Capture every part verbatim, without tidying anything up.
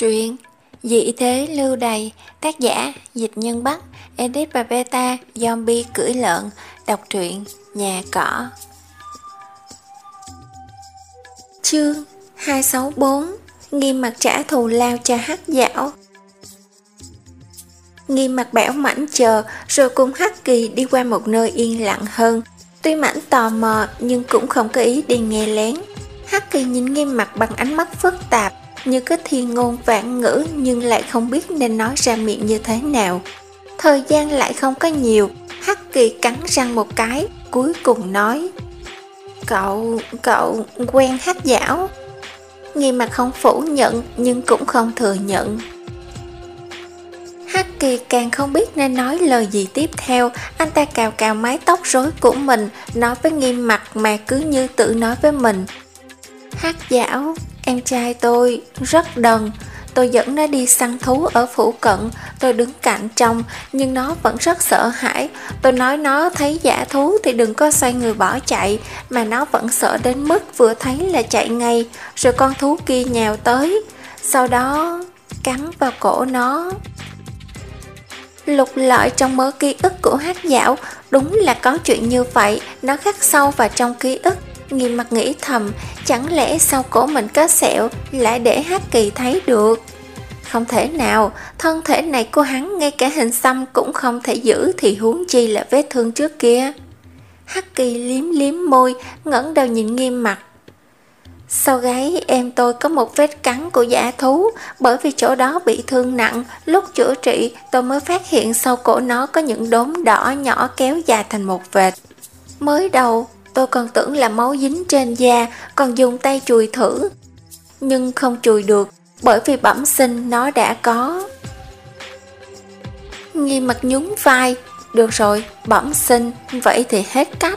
Truyện Dị thế lưu đày, tác giả Dịch Nhân Bắc, edit và beta Zombie cưỡi lợn. Đọc truyện Nhà cỏ. Chương hai sáu bốn. Nghiêm mặt trả thù lao cho hắc dảo. Nghiêm mặt bẽo mảnh chờ, rồi cùng Hắc Kỳ đi qua một nơi yên lặng hơn. Tuy mảnh tò mò nhưng cũng không có ý đi nghe lén. Hắc Kỳ nhìn Nghiêm mặt bằng ánh mắt phức tạp, như có thiên ngôn vạn ngữ nhưng lại không biết nên nói ra miệng như thế nào. Thời gian lại không có nhiều, Hắc Kỳ cắn răng một cái, cuối cùng nói: Cậu, cậu quen hắc dảo. Nghiêm mặt không phủ nhận nhưng cũng không thừa nhận. Hắc Kỳ càng không biết nên nói lời gì tiếp theo. Anh ta cào cào mái tóc rối của mình, nói với Nghiêm mặt mà cứ như tự nói với mình: Hắc dảo, em trai tôi rất đần. Tôi dẫn nó đi săn thú ở phụ cận. Tôi đứng cạnh trông, nhưng nó vẫn rất sợ hãi. Tôi nói nó thấy dã thú thì đừng có xoay người bỏ chạy, mà nó vẫn sợ đến mức vừa thấy là chạy ngay. Rồi con thú kia nhào tới, sau đó cắn vào cổ nó. Lục lọi trong mớ ký ức của hắc dảo, đúng là có chuyện như vậy. Nó khắc sâu vào trong ký ức. Nghiêm mặt nghĩ thầm, chẳng lẽ sau cổ mình có sẹo lại để Hắc Kỳ thấy được? Không thể nào, thân thể này của hắn ngay cả hình xăm cũng không thể giữ thì huống chi là vết thương trước kia. Hắc Kỳ liếm liếm môi, ngẩng đầu nhìn Nghiêm mặt. Sau gáy em tôi có một vết cắn của dã thú, bởi vì chỗ đó bị thương nặng. Lúc chữa trị tôi mới phát hiện sau cổ nó có những đốm đỏ nhỏ kéo dài thành một vệt. Mới đầu tôi còn tưởng là máu dính trên da, còn dùng tay chùi thử, nhưng không chùi được, bởi vì bẩm sinh nó đã có. Nghiêm mặt nhún vai, được rồi, bẩm sinh, vậy thì hết cách.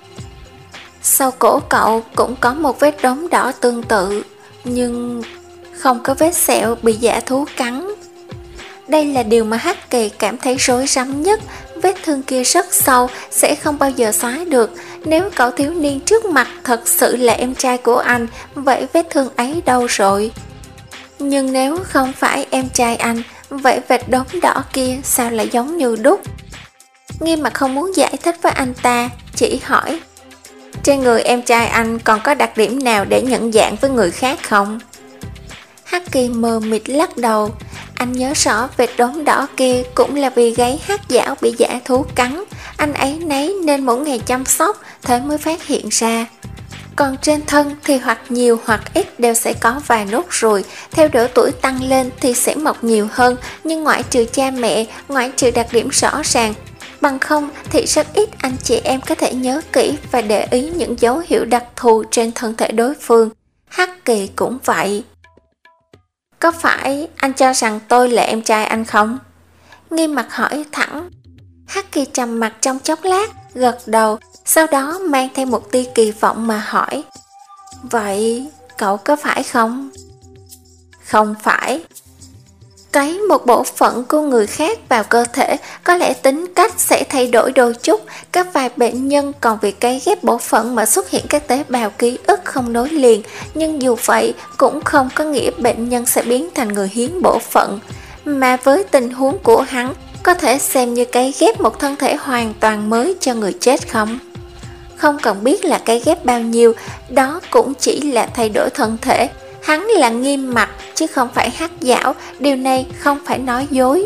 Sau cổ cậu cũng có một vết đốm đỏ tương tự, nhưng không có vết sẹo bị dã thú cắn. Đây là điều mà Hắc Kỳ cảm thấy rối rắm nhất. Vết thương kia rất sâu, sẽ không bao giờ xóa được. Nếu cậu thiếu niên trước mặt thật sự là em trai của anh, vậy vết thương ấy đâu rồi? Nhưng nếu không phải em trai anh, vậy vết đốm đỏ kia sao lại giống như đúc? Nghiêm mặt không muốn giải thích với anh ta, chỉ hỏi: Trên người em trai anh còn có đặc điểm nào để nhận dạng với người khác không? Hắc Kỳ mờ mịt lắc đầu. Anh nhớ rõ vệt đốm đỏ kia cũng là vì gáy hắc dảo bị dã thú cắn. Anh ấy nấy nên mỗi ngày chăm sóc, thế mới phát hiện ra. Còn trên thân thì hoặc nhiều hoặc ít đều sẽ có vài nốt ruồi. Theo độ tuổi tăng lên thì sẽ mọc nhiều hơn, nhưng ngoại trừ cha mẹ, ngoại trừ đặc điểm rõ ràng, bằng không thì rất ít anh chị em có thể nhớ kỹ và để ý những dấu hiệu đặc thù trên thân thể đối phương. Hắc Kỳ cũng vậy. Có phải anh cho rằng tôi là em trai anh không? Nghiêm mặt hỏi thẳng. Hắc Kỳ trầm mặt trong chốc lát, gật đầu, sau đó mang theo một tia kỳ vọng mà hỏi: Vậy cậu có phải không? Không phải. Cấy một bộ phận của người khác vào cơ thể, có lẽ tính cách sẽ thay đổi đôi chút. Các vài bệnh nhân còn vì cấy ghép bộ phận mà xuất hiện các tế bào ký ức không nối liền. Nhưng dù vậy cũng không có nghĩa bệnh nhân sẽ biến thành người hiến bộ phận. Mà với tình huống của hắn, có thể xem như cấy ghép một thân thể hoàn toàn mới cho người chết không? Không cần biết là cấy ghép bao nhiêu, đó cũng chỉ là thay đổi thân thể. Hắn là Nghiêm mặt chứ không phải hắc dảo, điều này không phải nói dối.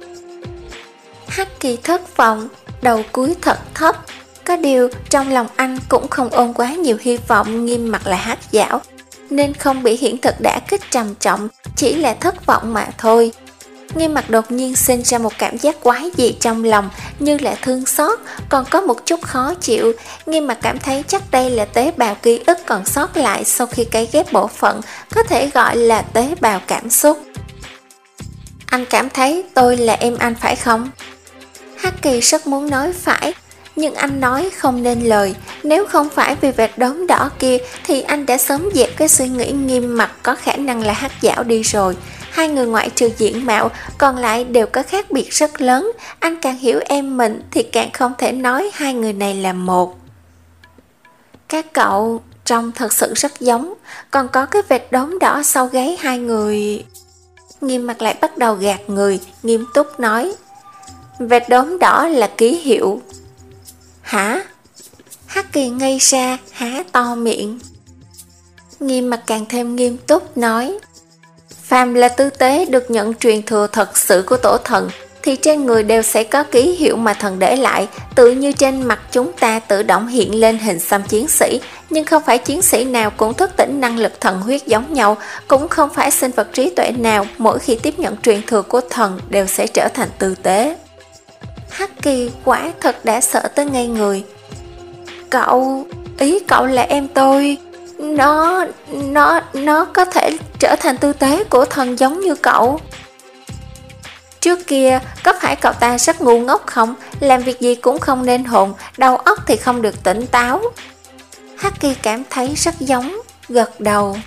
Hắc Kỳ thất vọng, đầu cúi thật thấp. Có điều trong lòng anh cũng không ôm quá nhiều hy vọng Nghiêm mặt là hắc dảo, nên không bị hiện thực đả kích trầm trọng, chỉ là thất vọng mà thôi. Nghiêm mặt đột nhiên sinh ra một cảm giác quái dị trong lòng, như là thương xót, còn có một chút khó chịu. Nghiêm mặt cảm thấy chắc đây là tế bào ký ức còn sót lại sau khi cấy ghép bộ phận, có thể gọi là tế bào cảm xúc. Anh cảm thấy tôi là em anh phải không? Hắc Kỳ rất muốn nói phải, nhưng anh nói không nên lời. Nếu không phải vì vệt đốm đỏ kia thì anh đã sớm dẹp cái suy nghĩ Nghiêm mặt có khả năng là hắc dảo đi rồi. Hai người ngoại trừ diện mạo, còn lại đều có khác biệt rất lớn. Anh càng hiểu em mình thì càng không thể nói hai người này là một. Các cậu trông thật sự rất giống, còn có cái vệt đốm đỏ sau gáy hai người. Nghiêm mặt lại bắt đầu gạt người, nghiêm túc nói, vết đốm đỏ là ký hiệu. Hả? Hắc Kỳ ngây ra, há to miệng. Nghiêm mặt càng thêm nghiêm túc nói, phàm là tư tế được nhận truyền thừa thật sự của tổ thần thì trên người đều sẽ có ký hiệu mà thần để lại, tự như trên mặt chúng ta tự động hiện lên hình xăm chiến sĩ, nhưng không phải chiến sĩ nào cũng thức tỉnh năng lực thần huyết giống nhau, cũng không phải sinh vật trí tuệ nào mỗi khi tiếp nhận truyền thừa của thần đều sẽ trở thành tư tế. Hắc Kỳ quả thật đã sợ tới ngây người. Cậu, ý cậu là em tôi, nó, nó, nó có thể trở thành tư tế của thần giống như cậu. Trước kia, có phải cậu ta rất ngu ngốc không? Làm việc gì cũng không nên hồn, đầu óc thì không được tỉnh táo. Hắc Kỳ cảm thấy rất giống, gật đầu.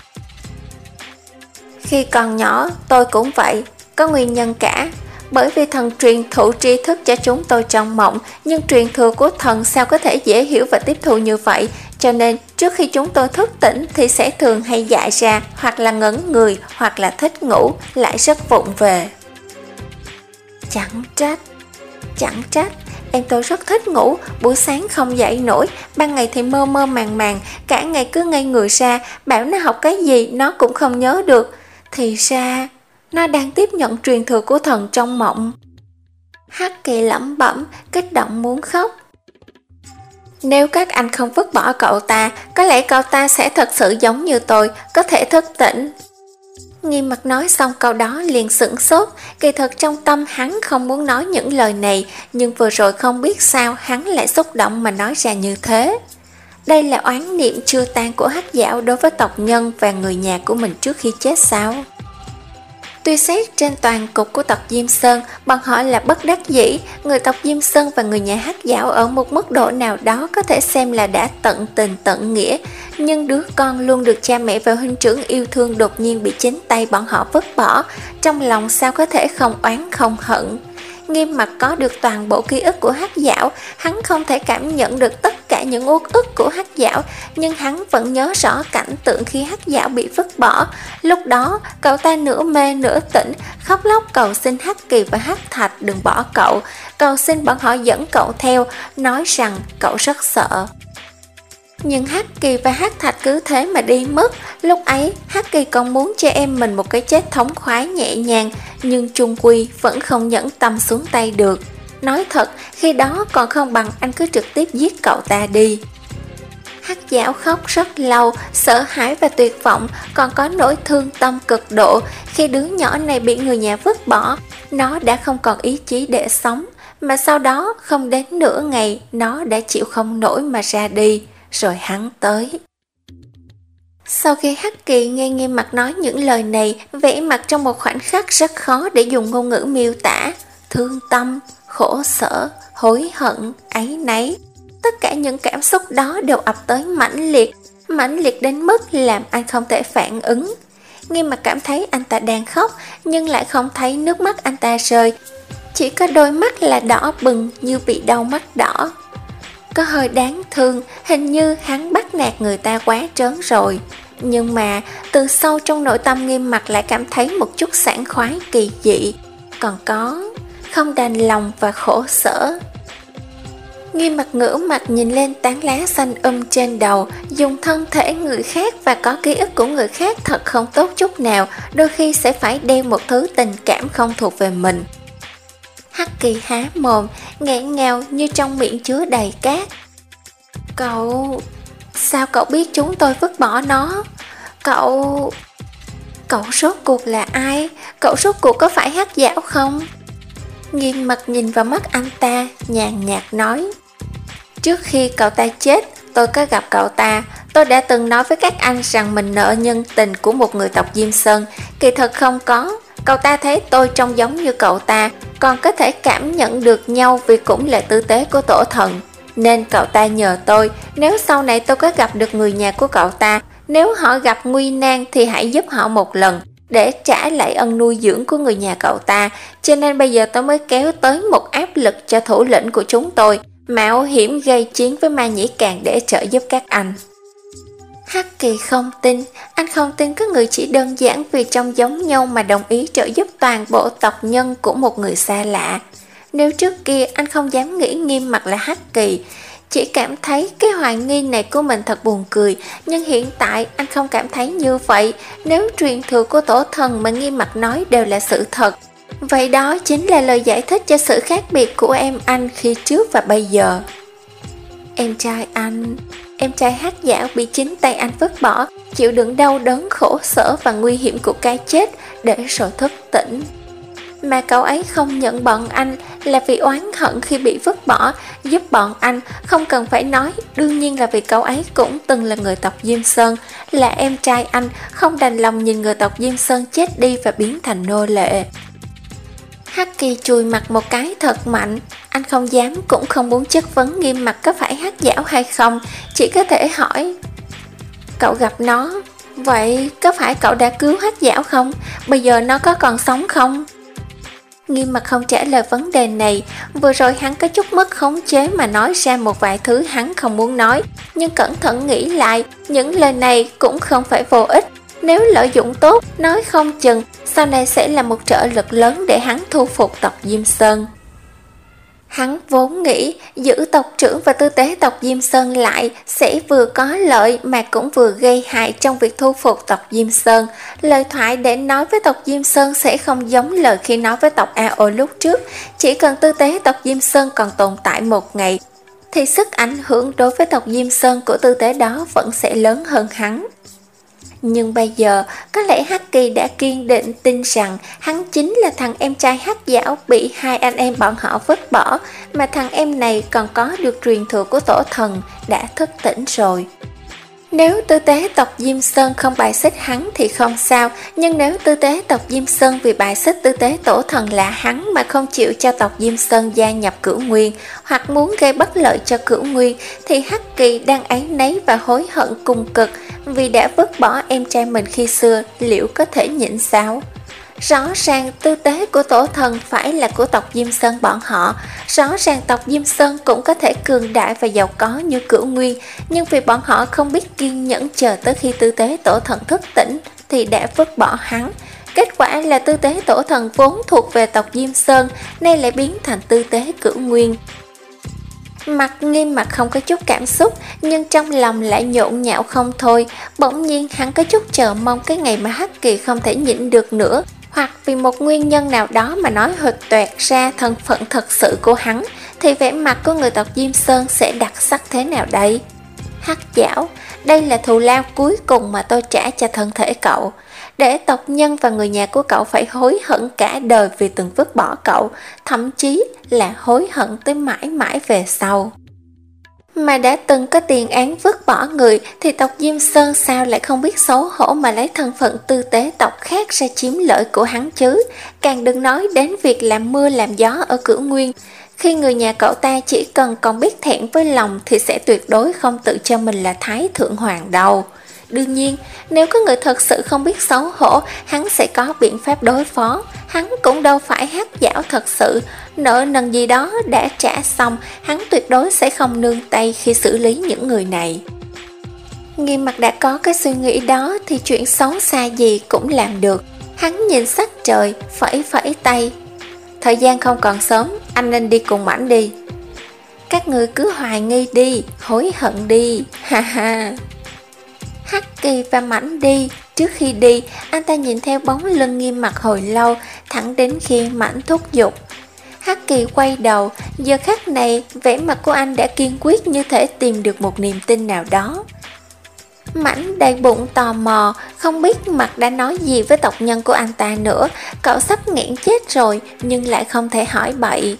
Khi còn nhỏ, tôi cũng vậy, có nguyên nhân cả. Bởi vì thần truyền thụ tri thức cho chúng tôi trong mộng, nhưng truyền thừa của thần sao có thể dễ hiểu và tiếp thu như vậy, cho nên trước khi chúng tôi thức tỉnh thì sẽ thường hay dại ra, hoặc là ngẩn người, hoặc là thích ngủ, lại rất vụng về. Chẳng trách, chẳng trách, em tôi rất thích ngủ, buổi sáng không dậy nổi, ban ngày thì mơ mơ màng màng, cả ngày cứ ngây người ra, bảo nó học cái gì nó cũng không nhớ được. Thì ra, nó đang tiếp nhận truyền thừa của thần trong mộng. Hắc Kỳ lẩm bẩm, kích động muốn khóc. Nếu các anh không vứt bỏ cậu ta, có lẽ cậu ta sẽ thật sự giống như tôi, có thể thức tỉnh. Nghiêm mặt nói xong câu đó liền sửng sốt, kỳ thật trong tâm hắn không muốn nói những lời này, nhưng vừa rồi không biết sao hắn lại xúc động mà nói ra như thế. Đây là oán niệm chưa tan của Hắc Dạo đối với tộc nhân và người nhà của mình trước khi chết sao? Tuy xét trên toàn cục của tộc Diêm Sơn, bọn họ là bất đắc dĩ, người tộc Diêm Sơn và người nhà Hắc Dạo ở một mức độ nào đó có thể xem là đã tận tình tận nghĩa, nhưng đứa con luôn được cha mẹ và huynh trưởng yêu thương đột nhiên bị chính tay bọn họ vứt bỏ, trong lòng sao có thể không oán không hận. Nghiêm mặt có được toàn bộ ký ức của Hắc Dạo, hắn không thể cảm nhận được tất cả những uất ức của Hắc Dạo, nhưng hắn vẫn nhớ rõ cảnh tượng khi Hắc Dạo bị vứt bỏ. Lúc đó, cậu ta nửa mê nửa tỉnh, khóc lóc cầu xin Hắc Kỳ và Hắc Thạch đừng bỏ cậu, cầu xin bọn họ dẫn cậu theo, nói rằng cậu rất sợ. Nhưng Hắc Kỳ và Hắc Thạch cứ thế mà đi mất. Lúc ấy Hắc Kỳ còn muốn cho em mình một cái chết thống khoái nhẹ nhàng, nhưng chung quy vẫn không nhẫn tâm xuống tay được. Nói thật, khi đó còn không bằng anh cứ trực tiếp giết cậu ta đi. Hắc Dạo khóc rất lâu, sợ hãi và tuyệt vọng, còn có nỗi thương tâm cực độ. Khi đứa nhỏ này bị người nhà vứt bỏ, nó đã không còn ý chí để sống, mà sau đó không đến nửa ngày nó đã chịu không nổi mà ra đi. Rồi hắn tới. Sau khi Hắc Kỳ nghe Nghiêm mặt nói những lời này, vẻ mặt trong một khoảnh khắc rất khó để dùng ngôn ngữ miêu tả. Thương tâm, khổ sở, hối hận, áy náy, tất cả những cảm xúc đó đều ập tới mãnh liệt, mãnh liệt đến mức làm anh không thể phản ứng. Nghiêm mặt cảm thấy anh ta đang khóc, nhưng lại không thấy nước mắt anh ta rơi, chỉ có đôi mắt là đỏ bừng như bị đau mắt đỏ. Có hơi đáng thương, hình như hắn bắt nạt người ta quá trớn rồi. Nhưng mà từ sâu trong nội tâm Nghiêm mặt lại cảm thấy một chút sảng khoái kỳ dị. Còn có không đành lòng và khổ sở. Nghiêm mặt ngửa mặt nhìn lên tán lá xanh um trên đầu, dùng thân thể người khác và có ký ức của người khác thật không tốt chút nào, đôi khi sẽ phải đeo một thứ tình cảm không thuộc về mình. Hắc Kỳ há mồm, nghẹn ngào như trong miệng chứa đầy cát. Cậu... Sao cậu biết chúng tôi vứt bỏ nó? Cậu... Cậu rốt cuộc là ai? Cậu rốt cuộc có phải Hắc Dạo không? Nghiêm mặt nhìn vào mắt anh ta, nhàn nhạt nói. Trước khi cậu ta chết, tôi có gặp cậu ta. Tôi đã từng nói với các anh rằng mình nợ nhân tình của một người tộc Diêm Sơn. Kỳ thật không có. Cậu ta thấy tôi trông giống như cậu ta, còn có thể cảm nhận được nhau vì cũng là tư tế của tổ thần. Nên cậu ta nhờ tôi, nếu sau này tôi có gặp được người nhà của cậu ta, nếu họ gặp nguy nan thì hãy giúp họ một lần, để trả lại ân nuôi dưỡng của người nhà cậu ta. Cho nên bây giờ tôi mới kéo tới một áp lực cho thủ lĩnh của chúng tôi, mạo hiểm gây chiến với Ma Nhĩ Càn để trợ giúp các anh. Hắc Kỳ không tin, anh không tin có người chỉ đơn giản vì trông giống nhau mà đồng ý trợ giúp toàn bộ tộc nhân của một người xa lạ. Nếu trước kia anh không dám nghĩ Nghiêm Mặc là Hắc Kỳ, chỉ cảm thấy cái hoài nghi này của mình thật buồn cười, nhưng hiện tại anh không cảm thấy như vậy. Nếu truyền thừa của tổ thần mà Nghiêm Mặc nói đều là sự thật, vậy đó chính là lời giải thích cho sự khác biệt của em anh khi trước và bây giờ. Em trai anh, em trai Hắc Dảo bị chính tay anh vứt bỏ, chịu đựng đau đớn khổ sở và nguy hiểm của cái chết để rồi thức tỉnh. Mà cậu ấy không nhận bọn anh là vì oán hận khi bị vứt bỏ, giúp bọn anh không cần phải nói, đương nhiên là vì cậu ấy cũng từng là người tộc Diêm Sơn, là em trai anh, không đành lòng nhìn người tộc Diêm Sơn chết đi và biến thành nô lệ. Hắc Kỳ chùi mặt một cái thật mạnh, anh không dám cũng không muốn chất vấn Nghiêm Mặc có phải Hắc Dảo hay không, chỉ có thể hỏi: cậu gặp nó, vậy có phải cậu đã cứu Hắc Dảo không? Bây giờ nó có còn sống không? Nghiêm Mặc không trả lời vấn đề này, vừa rồi hắn có chút mất khống chế mà nói ra một vài thứ hắn không muốn nói, nhưng cẩn thận nghĩ lại, những lời này cũng không phải vô ích. Nếu lợi dụng tốt, nói không chừng sau này sẽ là một trợ lực lớn để hắn thu phục tộc Diêm Sơn. Hắn vốn nghĩ giữ tộc trưởng và tư tế tộc Diêm Sơn lại sẽ vừa có lợi mà cũng vừa gây hại trong việc thu phục tộc Diêm Sơn. Lời thoại để nói với tộc Diêm Sơn sẽ không giống lời khi nói với tộc A O lúc trước. Chỉ cần tư tế tộc Diêm Sơn còn tồn tại một ngày, thì sức ảnh hưởng đối với tộc Diêm Sơn của tư tế đó vẫn sẽ lớn hơn hắn. Nhưng bây giờ, có lẽ Hắc Kỳ đã kiên định tin rằng hắn chính là thằng em trai Hắc Dảo bị hai anh em bọn họ vứt bỏ, mà thằng em này còn có được truyền thừa của tổ thần, đã thức tỉnh rồi. Nếu tư tế tộc Diêm Sơn không bài xích hắn thì không sao, nhưng nếu tư tế tộc Diêm Sơn vì bài xích tư tế tổ thần là hắn mà không chịu cho tộc Diêm Sơn gia nhập Cửu Nguyên, hoặc muốn gây bất lợi cho Cửu Nguyên, thì Hắc Kỳ đang áy náy và hối hận cùng cực vì đã vứt bỏ em trai mình khi xưa, liệu có thể nhịn sao? Rõ ràng tư tế của tổ thần phải là của tộc Diêm Sơn bọn họ, rõ ràng tộc Diêm Sơn cũng có thể cường đại và giàu có như Cửu Nguyên, nhưng vì bọn họ không biết kiên nhẫn chờ tới khi tư tế tổ thần thức tỉnh thì đã vứt bỏ hắn. Kết quả là tư tế tổ thần vốn thuộc về tộc Diêm Sơn, nay lại biến thành tư tế Cửu Nguyên. Mặt Nghiêm Mặc không có chút cảm xúc, nhưng trong lòng lại nhộn nhạo không thôi. Bỗng nhiên hắn có chút chờ mong cái ngày mà Hắc Kỳ không thể nhịn được nữa, hoặc vì một nguyên nhân nào đó mà nói huỵch toẹt ra thân phận thật sự của hắn, thì vẻ mặt của người tộc Diêm Sơn sẽ đặc sắc thế nào đây? Hắc Dảo, đây là thù lao cuối cùng mà tôi trả cho thân thể cậu, để tộc nhân và người nhà của cậu phải hối hận cả đời vì từng vứt bỏ cậu, thậm chí là hối hận tới mãi mãi về sau. Mà đã từng có tiền án vứt bỏ người thì tộc Diêm Sơn sao lại không biết xấu hổ mà lấy thân phận tư tế tộc khác ra chiếm lợi của hắn chứ? Càng đừng nói đến việc làm mưa làm gió ở Cửu Nguyên. Khi người nhà cậu ta chỉ cần còn biết thẹn với lòng thì sẽ tuyệt đối không tự cho mình là Thái Thượng Hoàng đâu. Đương nhiên, nếu có người thật sự không biết xấu hổ, hắn sẽ có biện pháp đối phó. Hắn cũng đâu phải Hắc Dảo thật sự, nợ nần gì đó đã trả xong, hắn tuyệt đối sẽ không nương tay khi xử lý những người này. Nghiêm Mặc đã có cái suy nghĩ đó thì chuyện xấu xa gì cũng làm được. Hắn nhìn sắc trời, phẩy phẩy tay. Thời gian không còn sớm, anh nên đi cùng Mãnh đi. Các người cứ hoài nghi đi, hối hận đi, ha ha. Hắc Kỳ và Mãnh đi, trước khi đi, anh ta nhìn theo bóng lưng Nghiêm Mặc hồi lâu, thẳng đến khi Mãnh thúc giục. Hắc Kỳ quay đầu, giờ khắc này, vẻ mặt của anh đã kiên quyết như thể tìm được một niềm tin nào đó. Mãnh đầy bụng tò mò, không biết Mặc đã nói gì với tộc nhân của anh ta nữa, cậu sắp nghẹn chết rồi, nhưng lại không thể hỏi bậy.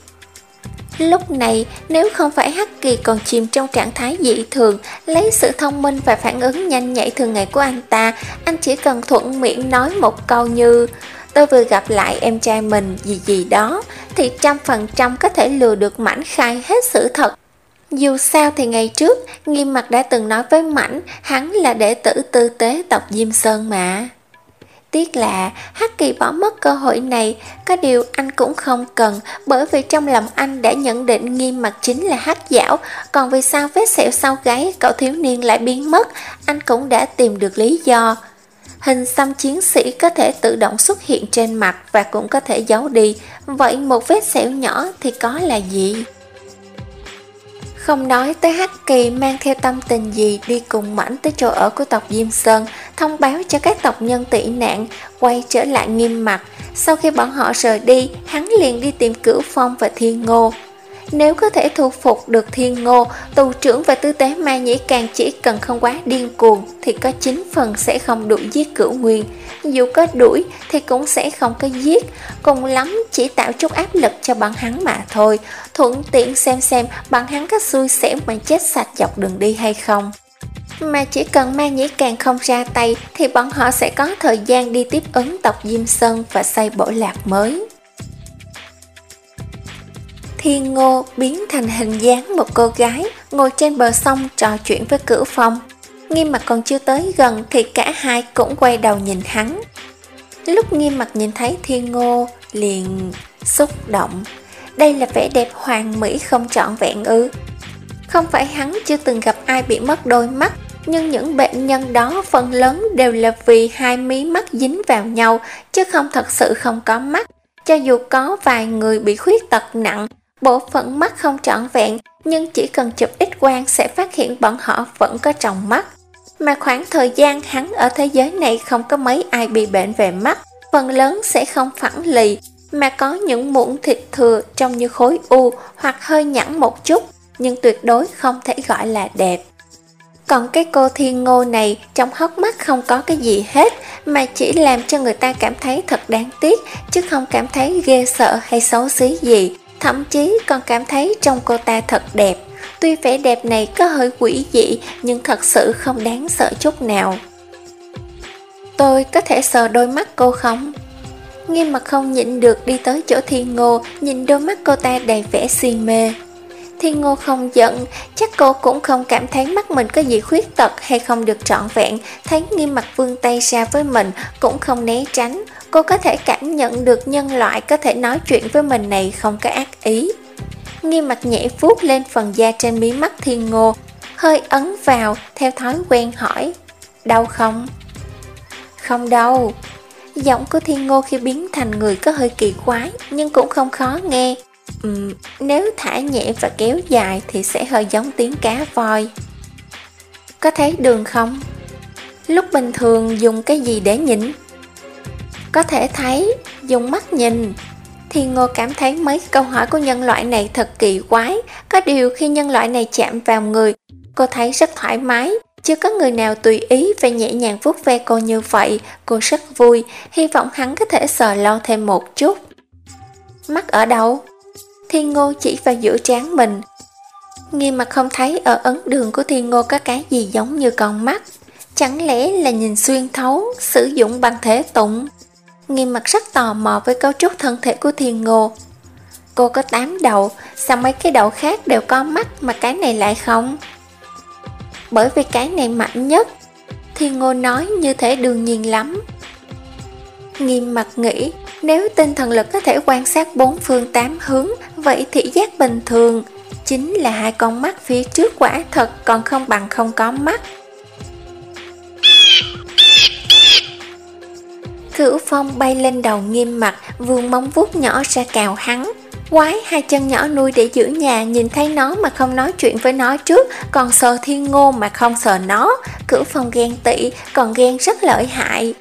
Lúc này, nếu không phải Hắc Kỳ còn chìm trong trạng thái dị thường, lấy sự thông minh và phản ứng nhanh nhạy thường ngày của anh ta, anh chỉ cần thuận miệng nói một câu như tôi vừa gặp lại em trai mình gì gì đó, thì trăm phần trăm có thể lừa được Mãnh khai hết sự thật. Dù sao thì ngày trước, Nghiêm Mặc đã từng nói với Mãnh, hắn là đệ tử tư tế tộc Diêm Sơn mà. Tiếc là Hắc Kỳ bỏ mất cơ hội này, có điều anh cũng không cần, bởi vì trong lòng anh đã nhận định Nghiêm Mặc chính là Hắc Giảo, còn vì sao vết sẹo sau gáy cậu thiếu niên lại biến mất, anh cũng đã tìm được lý do. Hình xăm chiến sĩ có thể tự động xuất hiện trên mặt và cũng có thể giấu đi, vậy một vết sẹo nhỏ thì có là gì? Không nói tới Hắc Kỳ mang theo tâm tình gì đi cùng Mãnh tới chỗ ở của tộc Diêm Sơn, thông báo cho các tộc nhân tị nạn, quay trở lại Nghiêm Mặc. Sau khi bọn họ rời đi, hắn liền đi tìm Cửu Phong và Thiên Ngô. Nếu có thể thu phục được Thiên Ngô, tù trưởng và tư tế Ma Nhĩ Càng chỉ cần không quá điên cuồng thì có chín phần sẽ không đuổi giết Cửu Nguyên. Dù có đuổi thì cũng sẽ không có giết, cùng lắm chỉ tạo chút áp lực cho bọn hắn mà thôi, thuận tiện xem xem bọn hắn có xui xẻo mà chết sạch dọc đường đi hay không. Mà chỉ cần Ma Nhĩ Càng không ra tay thì bọn họ sẽ có thời gian đi tiếp ứng tộc Diêm Sơn và xây bộ lạc mới. Thiên Ngô biến thành hình dáng một cô gái ngồi trên bờ sông trò chuyện với Cửu Phong. Nghiêm Mặc còn chưa tới gần thì cả hai cũng quay đầu nhìn hắn. Lúc Nghiêm Mặc nhìn thấy Thiên Ngô liền xúc động. Đây là vẻ đẹp hoàn mỹ không trọn vẹn ư? Không phải hắn chưa từng gặp ai bị mất đôi mắt, nhưng những bệnh nhân đó phần lớn đều là vì hai mí mắt dính vào nhau, chứ không thật sự không có mắt. Cho dù có vài người bị khuyết tật nặng, bộ phận mắt không trọn vẹn, nhưng chỉ cần chụp X quang sẽ phát hiện bọn họ vẫn có tròng mắt. Mà khoảng thời gian hắn ở thế giới này không có mấy ai bị bệnh về mắt, phần lớn sẽ không phẳng lì, mà có những mụn thịt thừa trông như khối u hoặc hơi nhẵn một chút, nhưng tuyệt đối không thể gọi là đẹp. Còn cái cô Thiên Ngô này trong hốc mắt không có cái gì hết, mà chỉ làm cho người ta cảm thấy thật đáng tiếc, chứ không cảm thấy ghê sợ hay xấu xí gì, thậm chí còn cảm thấy trông cô ta thật đẹp. Tuy vẻ đẹp này có hơi quỷ dị nhưng thật sự không đáng sợ chút nào. Tôi có thể sờ đôi mắt cô không? Nghiêm Mặc không nhịn được đi tới chỗ Thiên Ngô, nhìn đôi mắt cô ta đầy vẻ si mê. Thiên Ngô không giận, chắc cô cũng không cảm thấy mắt mình có gì khuyết tật hay không được trọn vẹn, thấy Nghiêm Mặc vươn tay ra với mình cũng không né tránh. Cô có thể cảm nhận được nhân loại có thể nói chuyện với mình này không có ác ý. Nghiêm Mặc nhẹ vuốt lên phần da trên mí mắt Thiên Ngô, hơi ấn vào, theo thói quen hỏi, đau không? Không đâu. Giọng của Thiên Ngô khi biến thành người có hơi kỳ quái, nhưng cũng không khó nghe. Uhm, nếu thả nhẹ và kéo dài thì sẽ hơi giống tiếng cá voi. Có thấy đường không? Lúc bình thường dùng cái gì để nhìn? Có thể thấy, dùng mắt nhìn. Thiên Ngô cảm thấy mấy câu hỏi của nhân loại này thật kỳ quái. Có điều khi nhân loại này chạm vào người, cô thấy rất thoải mái. Chưa có người nào tùy ý và nhẹ nhàng vuốt ve cô như vậy. Cô rất vui, hy vọng hắn có thể sờ lâu thêm một chút. Mắt ở đâu? Thiên Ngô chỉ vào giữa trán mình. Nghiêm Mặc không thấy ở ấn đường của Thiên Ngô có cái gì giống như con mắt. Chẳng lẽ là nhìn xuyên thấu, sử dụng bằng thể tụng? Nghiêm Mặc rất tò mò với cấu trúc thân thể của Thiên Ngô. Cô có tám đầu, sao mấy cái đầu khác đều có mắt mà cái này lại không? Bởi vì cái này mạnh nhất. Thiên Ngô nói như thể đương nhiên lắm. Nghiêm Mặc nghĩ, nếu tinh thần lực có thể quan sát bốn phương tám hướng, vậy thị giác bình thường chính là hai con mắt phía trước quả thật còn không bằng không có mắt. Cửu Phong bay lên đầu Nghiêm Mặc, vươn móng vuốt nhỏ ra cào hắn. Quái, hai chân nhỏ nuôi để giữ nhà, nhìn thấy nó mà không nói chuyện với nó trước, còn sờ Thiên Ngô mà không sờ nó. Cửu Phong ghen tị, còn ghen rất lợi hại.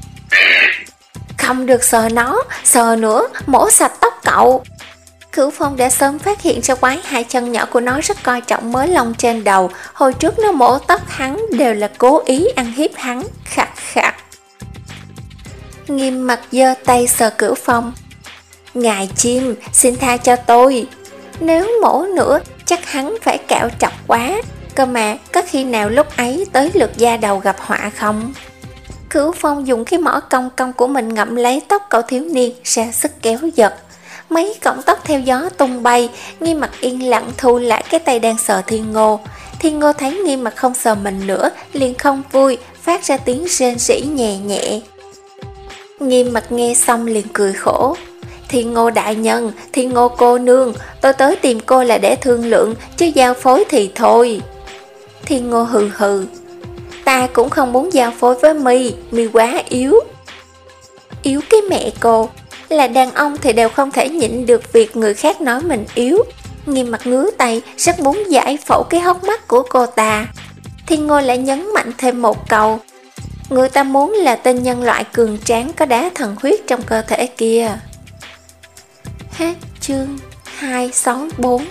Không được sờ nó, sờ nữa, mổ sạch tóc cậu. Cửu Phong đã sớm phát hiện ra quái hai chân nhỏ của nó rất coi trọng mớ lông trên đầu. Hồi trước nó mổ tóc hắn đều là cố ý ăn hiếp hắn, khặt khặt. Nghiêm Mặc giơ tay sờ Cửu Phong. Ngài chim, xin tha cho tôi. Nếu mổ nữa, chắc hắn phải cạo trọc quá. Cơ mà, có khi nào lúc ấy tới lượt da đầu gặp họa không? Cửu Phong dùng cái mỏ cong cong của mình ngậm lấy tóc cậu thiếu niên, ra sức kéo giật. Mấy cọng tóc theo gió tung bay. Nghiêm Mặc yên lặng thu lại cái tay đang sờ Thiên Ngô. Thiên Ngô thấy Nghiêm Mặc không sờ mình nữa, liền không vui, phát ra tiếng rên rỉ nhẹ nhẹ. Nghiêm Mặt nghe xong liền cười khổ. Thiên Ngô đại nhân, Thiên Ngô cô nương, tôi tới tìm cô là để thương lượng, chứ giao phối thì thôi. Thiên Ngô hừ hừ. Ta cũng không muốn giao phối với mi, mi quá yếu. Yếu cái mẹ cô, là đàn ông thì đều không thể nhịn được việc người khác nói mình yếu. Nghiêm Mặt ngứa tay, rất muốn giải phẫu cái hốc mắt của cô ta. Thiên Ngô lại nhấn mạnh thêm một câu. Người ta muốn là tên nhân loại cường tráng có đá thần huyết trong cơ thể kia. Hết chương hai sáu bốn.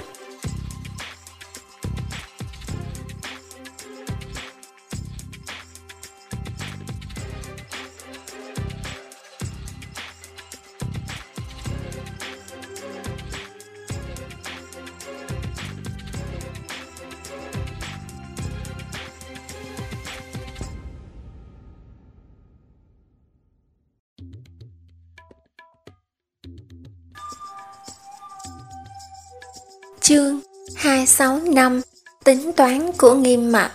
Chương hai sáu năm. Tính toán của Nghiêm Mặt.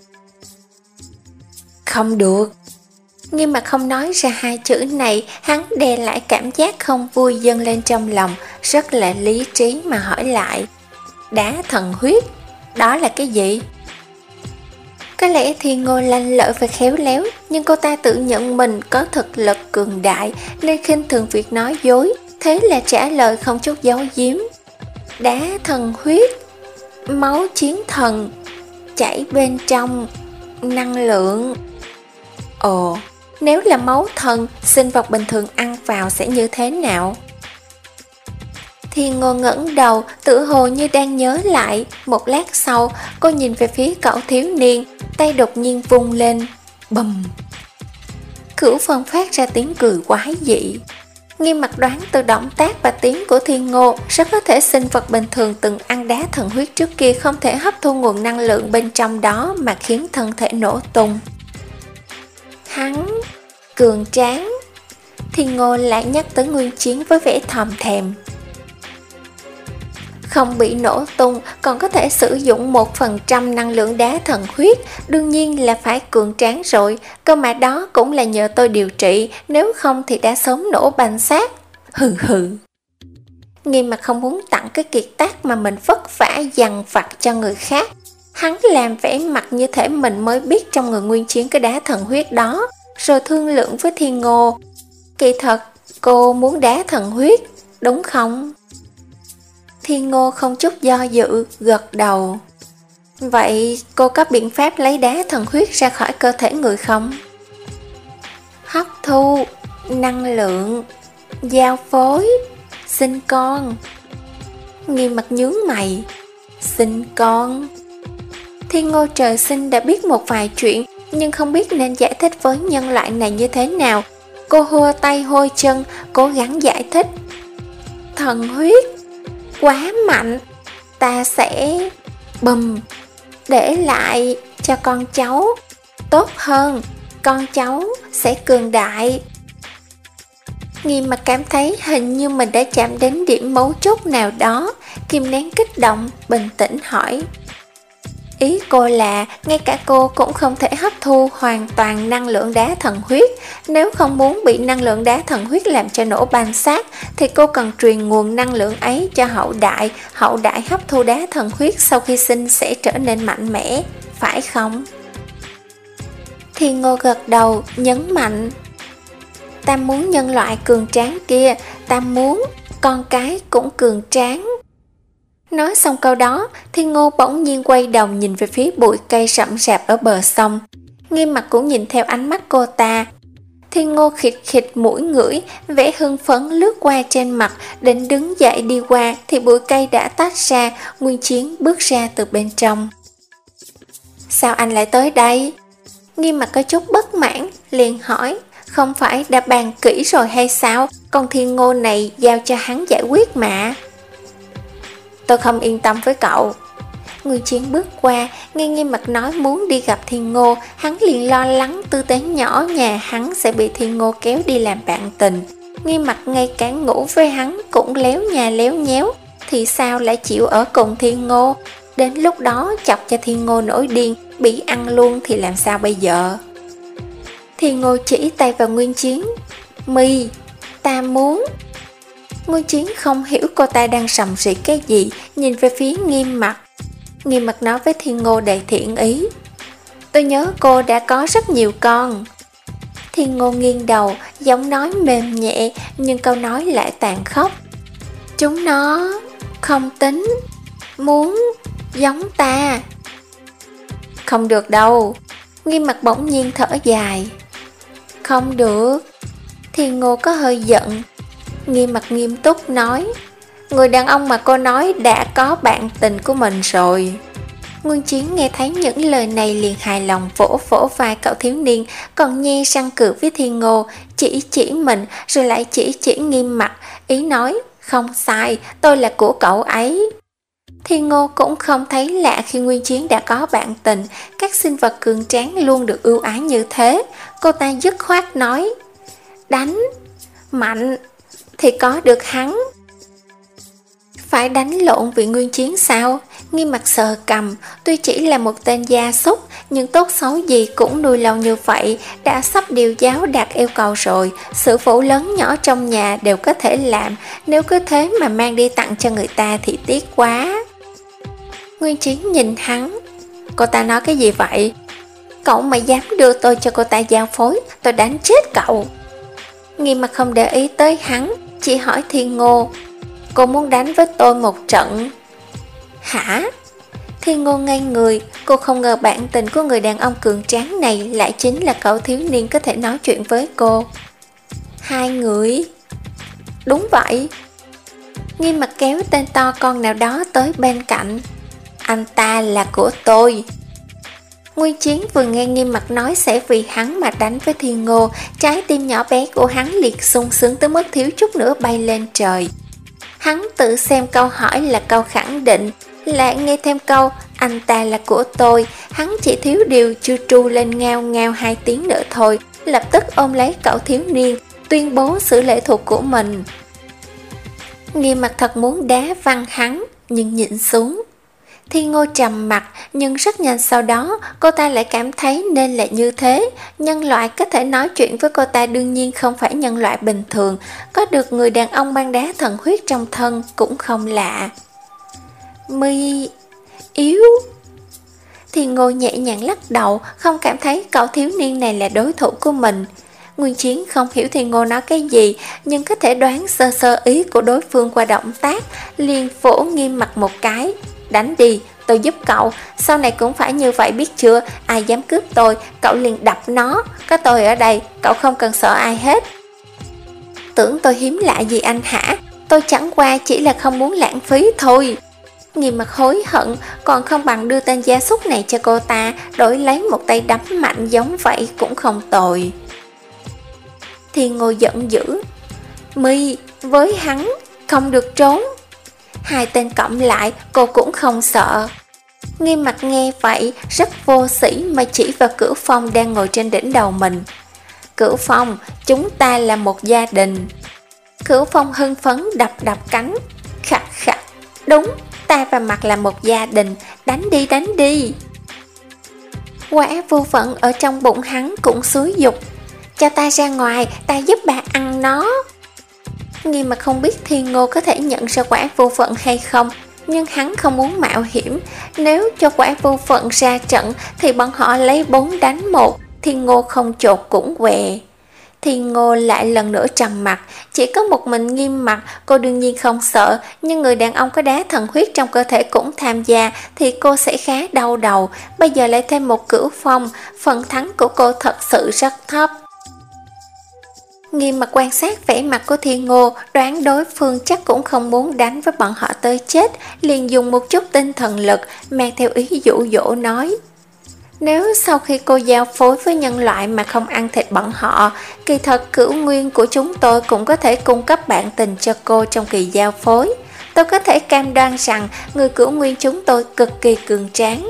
Không được. Nghiêm Mặt không nói ra hai chữ này, hắn đè lại cảm giác không vui dâng lên trong lòng, rất là lý trí mà hỏi lại. Đá thần huyết, đó là cái gì? Có lẽ Thiên Ngô lanh lợi và khéo léo, nhưng cô ta tự nhận mình có thực lực cường đại nên khinh thường việc nói dối, thế là trả lời không chút giấu giếm. Đá thần huyết, máu chiến thần, chảy bên trong, năng lượng. Ồ, nếu là máu thần, sinh vật bình thường ăn vào sẽ như thế nào? Thiên Ngô ngẩng đầu, tự hồ như đang nhớ lại. Một lát sau, cô nhìn về phía cậu thiếu niên, tay đột nhiên vung lên, bầm. Cửu Phong phát ra tiếng cười quái dị. Nghiêm Mặt đoán từ động tác và tiếng của Thiên Ngô, rất có thể sinh vật bình thường từng ăn đá thần huyết trước kia không thể hấp thu nguồn năng lượng bên trong đó mà khiến thân thể nổ tung. Hắn cường tráng. Thiên Ngô lại nhắc tới Nguyên Chiến với vẻ thòm thèm. Không bị nổ tung, còn có thể sử dụng một phần trăm năng lượng đá thần huyết, đương nhiên là phải cường tráng rồi, cơ mà đó cũng là nhờ tôi điều trị, nếu không thì đã sớm nổ banh xác. Hừ hừ. Nghiêm Mặt không muốn tặng cái kiệt tác mà mình vất vả dằn vặt cho người khác. Hắn làm vẻ mặt như thể mình mới biết trong người Nguyên Chiến cái đá thần huyết đó, rồi thương lượng với Thiên Ngô. Kỳ thật, cô muốn đá thần huyết, đúng không? Thiên Ngô không chút do dự, gật đầu. Vậy cô có biện pháp lấy đá thần huyết ra khỏi cơ thể người không? Hấp thu, năng lượng, giao phối, sinh con. Nghiêm Mặt nhướng mày. Sinh con. Thiên Ngô trời sinh đã biết một vài chuyện, nhưng không biết nên giải thích với nhân loại này như thế nào. Cô hô tay hôi chân, cố gắng giải thích. Thần huyết quá mạnh, ta sẽ bùm để lại cho con cháu. Tốt hơn, con cháu sẽ cường đại. Nghiêm Mặt cảm thấy hình như mình đã chạm đến điểm mấu chốt nào đó, kìm nén kích động, bình tĩnh hỏi. Ý cô là ngay cả cô cũng không thể hấp thu hoàn toàn năng lượng đá thần huyết. Nếu không muốn bị năng lượng đá thần huyết làm cho nổ banh xác, thì cô cần truyền nguồn năng lượng ấy cho hậu đại. Hậu đại hấp thu đá thần huyết sau khi sinh sẽ trở nên mạnh mẽ, phải không? Thiên Ngô gật đầu, nhấn mạnh. Ta muốn nhân loại cường tráng kia, ta muốn con cái cũng cường tráng. Nói xong câu đó, Thiên Ngô bỗng nhiên quay đầu nhìn về phía bụi cây rậm rạp ở bờ sông. Nghiêm Mặt cũng nhìn theo ánh mắt cô ta. Thiên Ngô khịt khịt mũi ngửi, vẻ hưng phấn lướt qua trên mặt, định đứng dậy đi qua thì bụi cây đã tách ra, Nguyên Chiến bước ra từ bên trong. Sao anh lại tới đây? Nghiêm Mặt có chút bất mãn, liền hỏi. Không phải đã bàn kỹ rồi hay sao? Con Thiên Ngô này giao cho hắn giải quyết mà. Tôi không yên tâm với cậu. Nguyên Chiến bước qua, nghe Nghiêm Mặt nói muốn đi gặp Thiên Ngô, hắn liền lo lắng tư tế nhỏ nhà hắn sẽ bị Thiên Ngô kéo đi làm bạn tình. Nghiêm Mặt ngay cả ngủ với hắn cũng léo nhà léo nhéo, thì sao lại chịu ở cùng Thiên Ngô? Đến lúc đó chọc cho Thiên Ngô nổi điên, bị ăn luôn thì làm sao bây giờ? Thiên Ngô chỉ tay vào Nguyên Chiến. My, ta muốn. Ngôn Chiến không hiểu cô ta đang sầm rĩ cái gì, nhìn về phía Nghiêm Mặc. Nghiêm Mặc nói với Thiên Ngô đầy thiện ý. Tôi nhớ cô đã có rất nhiều con. Thiên Ngô nghiêng đầu, giọng nói mềm nhẹ, nhưng câu nói lại tàn khốc. Chúng nó không tính, muốn giống ta. Không được đâu. Nghiêm Mặc bỗng nhiên thở dài. Không được. Thiên Ngô có hơi giận. Nghiêm Mặc nghiêm túc nói. Người đàn ông mà cô nói đã có bạn tình của mình rồi. Ngôn Chiến nghe thấy những lời này liền hài lòng vỗ vỗ vai cậu thiếu niên, còn nhe răng cười với Thiên Ngô, chỉ chỉ mình rồi lại chỉ chỉ Nghiêm Mặc, ý nói, không sai, tôi là của cậu ấy. Thiên Ngô cũng không thấy lạ khi Nguyên Chiến đã có bạn tình, các sinh vật cường tráng luôn được ưu ái như thế. Cô ta dứt khoát nói, đánh, mạnh, thì có được hắn. Phải đánh lộn vì Nguyên Chiến sao? Nghiêm Mặc sờ cầm, tuy chỉ là một tên gia súc, nhưng tốt xấu gì cũng nuôi lâu như vậy, đã sắp điều giáo đạt yêu cầu rồi, sự vụ lớn nhỏ trong nhà đều có thể làm, nếu cứ thế mà mang đi tặng cho người ta thì tiếc quá. Nguyên Chiến nhìn hắn, cô ta nói cái gì vậy? Cậu mà dám đưa tôi cho cô ta giao phối, tôi đánh chết cậu. Nghiêm Mặc không để ý tới hắn, chỉ hỏi Thiên Ngô, cô muốn đánh với tôi một trận? Hả? Thiên Ngô ngây người, cô không ngờ bạn tình của người đàn ông cường tráng này lại chính là cậu thiếu niên có thể nói chuyện với cô. Hai người? Đúng vậy. Nghiêm Mặc kéo tên to con nào đó tới bên cạnh. Anh ta là của tôi. Nguyên Chiến vừa nghe Nghiêm Mặc nói sẽ vì hắn mà đánh với Thiên Ngô, trái tim nhỏ bé của hắn liệt sung sướng tới mức thiếu chút nữa bay lên trời. Hắn tự xem câu hỏi là câu khẳng định, lại nghe thêm câu anh ta là của tôi, hắn chỉ thiếu điều chưa tru lên ngao ngao hai tiếng nữa thôi, lập tức ôm lấy cậu thiếu niên, tuyên bố sự lệ thuộc của mình. Nghiêm Mặc thật muốn đá văng hắn, nhưng nhịn xuống. Thiên Ngô trầm mặt, nhưng rất nhanh sau đó cô ta lại cảm thấy nên là như thế. Nhân loại có thể nói chuyện với cô ta đương nhiên không phải nhân loại bình thường, có được người đàn ông mang đá thần huyết trong thân cũng không lạ. My yếu. Thiên Ngô nhẹ nhàng lắc đầu, không cảm thấy cậu thiếu niên này là đối thủ của mình. Nguyên Chiến không hiểu Thiên Ngô nói cái gì, nhưng có thể đoán sơ sơ ý của đối phương qua động tác, liền vỗ Nghiêm Mặc một cái. Đánh đi, tôi giúp cậu, sau này cũng phải như vậy biết chưa, ai dám cướp tôi, cậu liền đập nó, có tôi ở đây, cậu không cần sợ ai hết. Tưởng tôi hiếm lạ gì anh hả, tôi chẳng qua chỉ là không muốn lãng phí thôi. Nghiêm Mặc hối hận, còn không bằng đưa tên gia súc này cho cô ta, đổi lấy một tay đấm mạnh giống vậy cũng không tồi. Thiên Ngô giận dữ, My, với hắn, không được trốn. Hai tên cộng lại cô cũng không sợ. Nghiêm Mặc nghe vậy rất vô sĩ mà chỉ vào Cửu Phong đang ngồi trên đỉnh đầu mình. Cửu Phong, chúng ta là một gia đình. Cửu Phong hưng phấn đập đập cánh. Khặt khặt, đúng, ta và Mặc là một gia đình, đánh đi đánh đi. Quả vô vận ở trong bụng hắn cũng xúi dục, cho ta ra ngoài, ta giúp bà ăn nó. Nghiêm Mặc không biết Thiên Ngô có thể nhận ra quả vô phận hay không, nhưng hắn không muốn mạo hiểm. Nếu cho quả vô phận ra trận thì bọn họ lấy bốn đánh một, Thiên Ngô không chột cũng què. Thiên Ngô lại lần nữa trầm mặt, chỉ có một mình Nghiêm Mặc, cô đương nhiên không sợ, nhưng người đàn ông có đá thần huyết trong cơ thể cũng tham gia thì cô sẽ khá đau đầu. Bây giờ lại thêm một Cửu Phong, phần thắng của cô thật sự rất thấp. Nghiêm Mặc quan sát vẻ mặt của Thiên Ngô, đoán đối phương chắc cũng không muốn đánh với bọn họ tới chết, liền dùng một chút tinh thần lực, mang theo ý dụ dỗ nói. Nếu sau khi cô giao phối với nhân loại mà không ăn thịt bọn họ, kỳ thật cửu nguyên của chúng tôi cũng có thể cung cấp bạn tình cho cô trong kỳ giao phối. Tôi có thể cam đoan rằng người cửu nguyên chúng tôi cực kỳ cường tráng.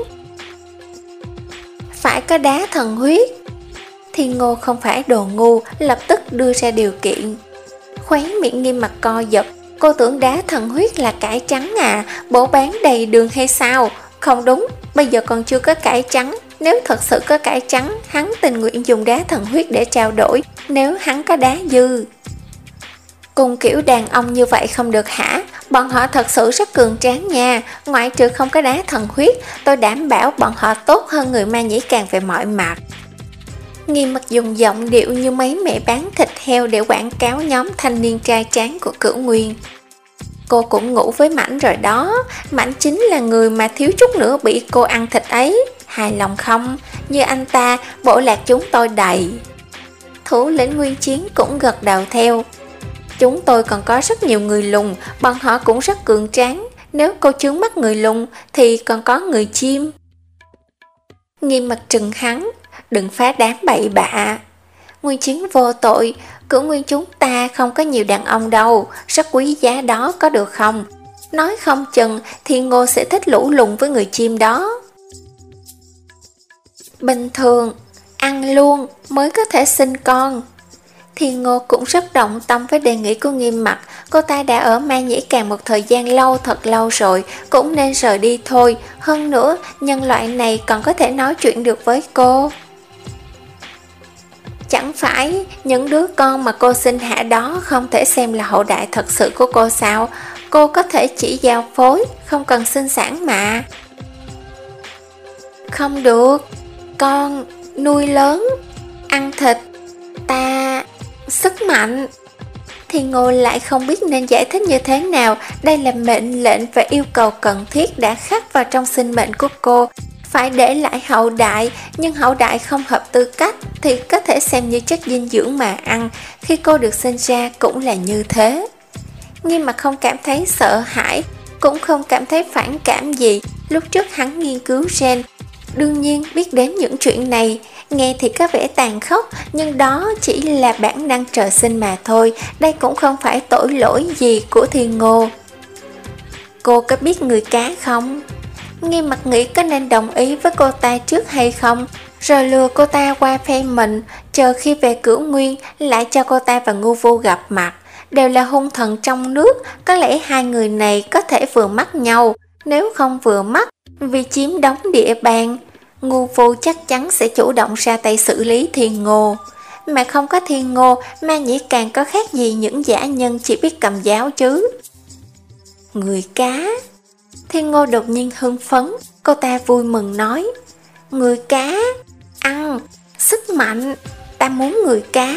Phải có đá thần huyết. Thiên Ngô không phải đồ ngu, lập tức đưa ra điều kiện. Khóe miệng Nghiêm Mặc co giật, cô tưởng đá thần huyết là cải trắng à, bổ bán đầy đường hay sao? Không đúng, bây giờ còn chưa có cải trắng, Nếu thật sự có cải trắng, hắn tình nguyện dùng đá thần huyết để trao đổi, nếu hắn có đá dư. Cùng kiểu đàn ông như vậy không được hả? Bọn họ thật sự rất cường tráng nha. Ngoại trừ không có đá thần huyết, tôi đảm bảo bọn họ tốt hơn người Ma Nhĩ Càng về mọi mặt. Nghiêm Mặc dùng giọng điệu như mấy mẹ bán thịt heo để quảng cáo nhóm thanh niên trai tráng của Cửu Nguyên. Cô cũng ngủ với Mãnh rồi đó. Mãnh chính là người mà thiếu chút nữa bị cô ăn thịt ấy. Hài lòng không? Như anh ta, bộ lạc chúng tôi đầy. Thủ lĩnh Nguyên Chiến cũng gật đầu theo. Chúng tôi còn có rất nhiều người lùn, bọn họ cũng rất cường tráng. Nếu cô chướng mắt người lùn thì còn có người chim. Nghiêm Mặc trừng hắn, đừng phá đám bậy bạ. Nguyên Chiến vô tội, Cửu Nguyên chúng ta không có nhiều đàn ông đâu, rất quý giá đó có được không? Nói không chừng thì Ngô sẽ thích lũ lùn với người chim đó. Bình thường, ăn luôn mới có thể sinh con. Thiên Ngô cũng rất động tâm với đề nghị của Nghiêm Mặc. Cô ta đã ở Ma Nhĩ Càng một thời gian lâu thật lâu rồi, cũng nên rời đi thôi. Hơn nữa, nhân loại này còn có thể nói chuyện được với cô. Chẳng phải những đứa con mà cô sinh hạ đó không thể xem là hậu đại thật sự của cô sao? Cô có thể chỉ giao phối, không cần sinh sản mà. Không được, con nuôi lớn, ăn thịt, ta sức mạnh. Thì Ngô lại không biết nên giải thích như thế nào. Đây là mệnh lệnh và yêu cầu cần thiết đã khắc vào trong sinh mệnh của cô. Phải để lại hậu đại, nhưng hậu đại không hợp tư cách thì có thể xem như chất dinh dưỡng mà ăn. Khi cô được sinh ra cũng là như thế. Nhưng mà không cảm thấy sợ hãi, cũng không cảm thấy phản cảm gì. Lúc trước hắn nghiên cứu gen, đương nhiên biết đến những chuyện này. Nghe thì có vẻ tàn khốc, nhưng đó chỉ là bản năng trời sinh mà thôi. Đây cũng không phải tội lỗi gì của Thiên Ngô. Cô có biết người cá không? Nghiêm Mặc nghĩ có nên đồng ý với cô ta trước hay không, rồi lừa cô ta qua phe mình, chờ khi về Cửu Nguyên lại cho cô ta và Ngu Vô gặp mặt. Đều là hung thần trong nước, có lẽ hai người này có thể vừa mắt nhau. Nếu không vừa mắt, vì chiếm đóng địa bàn, Ngu Vô chắc chắn sẽ chủ động ra tay xử lý Thiên Ngô. Mà không có Thiên Ngô, Ma Nhĩ Càng có khác gì những dã nhân chỉ biết cầm giáo chứ. Người cá. Thiên Ngô đột nhiên hưng phấn, cô ta vui mừng nói, người cá, ăn, sức mạnh, ta muốn người cá.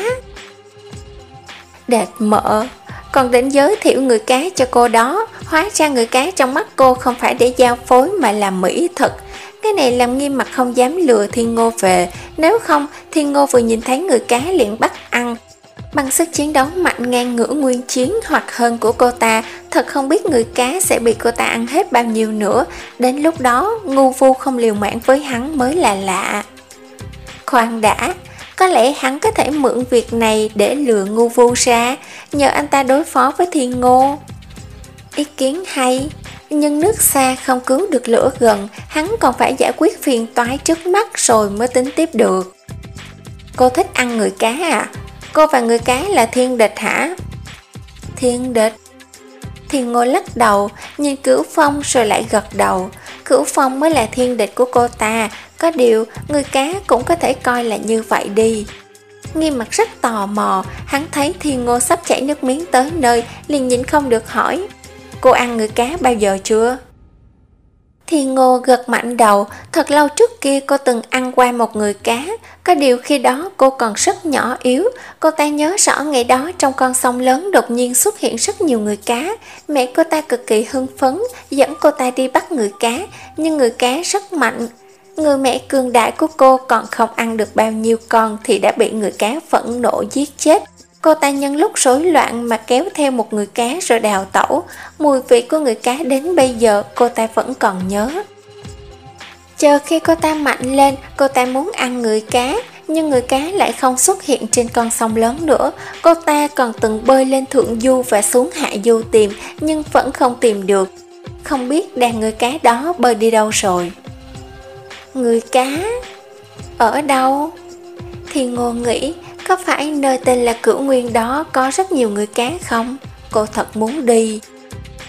Đệt mợ, còn định giới thiệu người cá cho cô đó, hóa ra người cá trong mắt cô không phải để giao phối mà là mỹ thực. Cái này làm Nghiêm Mặc không dám lừa Thiên Ngô về, nếu không Thiên Ngô vừa nhìn thấy người cá liền bắt ăn. Bằng sức chiến đấu mạnh ngang ngửa Nguyên Chiến hoặc hơn của cô ta, thật không biết người cá sẽ bị cô ta ăn hết bao nhiêu nữa. Đến lúc đó Ngu Vu không liều mạng với hắn mới là lạ. Khoan đã, có lẽ hắn có thể mượn việc này để lừa Ngu Vu ra, nhờ anh ta đối phó với Thiên Ngô. Ý kiến hay, nhưng nước xa không cứu được lửa gần, hắn còn phải giải quyết phiền toái trước mắt rồi mới tính tiếp được. Cô thích ăn người cá à? Cô và người cá là thiên địch hả? Thiên địch? Thiên Ngô lắc đầu, nhìn Cửu Phong rồi lại gật đầu. Cửu Phong mới là thiên địch của cô ta, có điều người cá cũng có thể coi là như vậy đi. Nghiêm Mặc rất tò mò, hắn thấy Thiên Ngô sắp chảy nước miếng tới nơi, liền nhịn không được hỏi, cô ăn người cá bao giờ chưa? Thiên Ngô gật mạnh đầu, thật lâu trước kia cô từng ăn qua một người cá, có điều khi đó cô còn rất nhỏ yếu. Cô ta nhớ rõ ngày đó trong con sông lớn đột nhiên xuất hiện rất nhiều người cá. Mẹ cô ta cực kỳ hưng phấn, dẫn cô ta đi bắt người cá, nhưng người cá rất mạnh. Người mẹ cường đại của cô còn không ăn được bao nhiêu con thì đã bị người cá phẫn nộ giết chết. Cô ta nhân lúc rối loạn mà kéo theo một người cá rồi đào tẩu. Mùi vị của người cá đến bây giờ cô ta vẫn còn nhớ. Chờ khi cô ta mạnh lên, cô ta muốn ăn người cá, nhưng người cá lại không xuất hiện trên con sông lớn nữa. Cô ta còn từng bơi lên thượng du và xuống hạ du tìm, nhưng vẫn không tìm được. Không biết đàn người cá đó bơi đi đâu rồi. Người cá? Ở đâu? Thiên Ngô nghĩ, có phải nơi tên là Cửu Nguyên đó có rất nhiều người cá không? Cô thật muốn đi.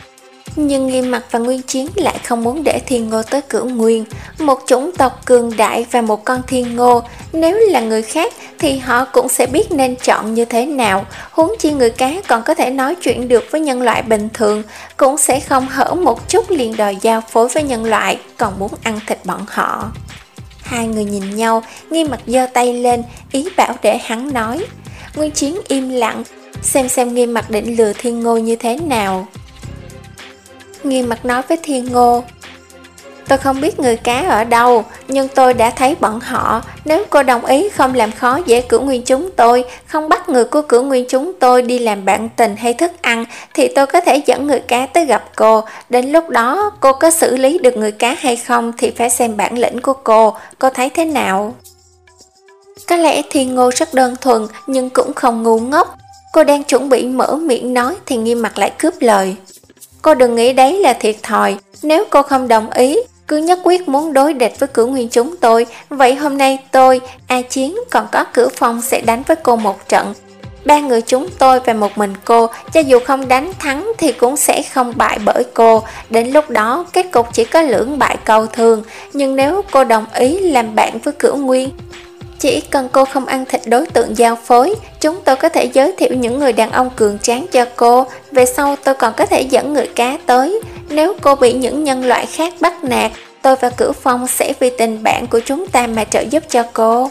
Nhưng Nghiêm Mặc và Nguyên Chiến lại không muốn để Thiên Ngô tới Cửu Nguyên, một chủng tộc cường đại và một con Thiên Ngô. Nếu là người khác thì họ cũng sẽ biết nên chọn như thế nào. Huống chi người cá còn có thể nói chuyện được với nhân loại bình thường, cũng sẽ không hở một chút liền đòi giao phối với nhân loại, còn muốn ăn thịt bọn họ. Hai người nhìn nhau, Nghiêm Mặc giơ tay lên, ý bảo để hắn nói. Nguyên Chiến im lặng, xem xem Nghiêm Mặc định lừa Thiên Ngô như thế nào. Nghiêm Mặc nói với Thiên Ngô, tôi không biết người cá ở đâu, nhưng tôi đã thấy bọn họ. Nếu cô đồng ý không làm khó dễ Cửu Nguyên chúng tôi, không bắt người của Cửu Nguyên chúng tôi đi làm bạn tình hay thức ăn, thì tôi có thể dẫn người cá tới gặp cô. Đến lúc đó cô có xử lý được người cá hay không thì phải xem bản lĩnh của cô. Cô thấy thế nào? Có lẽ Thiên Ngô rất đơn thuần nhưng cũng không ngu ngốc. Cô đang chuẩn bị mở miệng nói thì Nghiêm Mặc lại cướp lời. Cô đừng nghĩ đấy là thiệt thòi. Nếu cô không đồng ý, cứ nhất quyết muốn đối địch với Cửu Nguyên chúng tôi, vậy hôm nay tôi, A Chiến còn có Cửu Phong sẽ đánh với cô một trận. Ba người chúng tôi và một mình cô, cho dù không đánh thắng thì cũng sẽ không bại bởi cô. Đến lúc đó kết cục chỉ có lưỡng bại câu thương. Nhưng nếu cô đồng ý làm bạn với Cửu Nguyên, chỉ cần cô không ăn thịt đối tượng giao phối, chúng tôi có thể giới thiệu những người đàn ông cường tráng cho cô. Về sau tôi còn có thể dẫn người cá tới. Nếu cô bị những nhân loại khác bắt nạt, tôi và Cửu Phong sẽ vì tình bạn của chúng ta mà trợ giúp cho cô.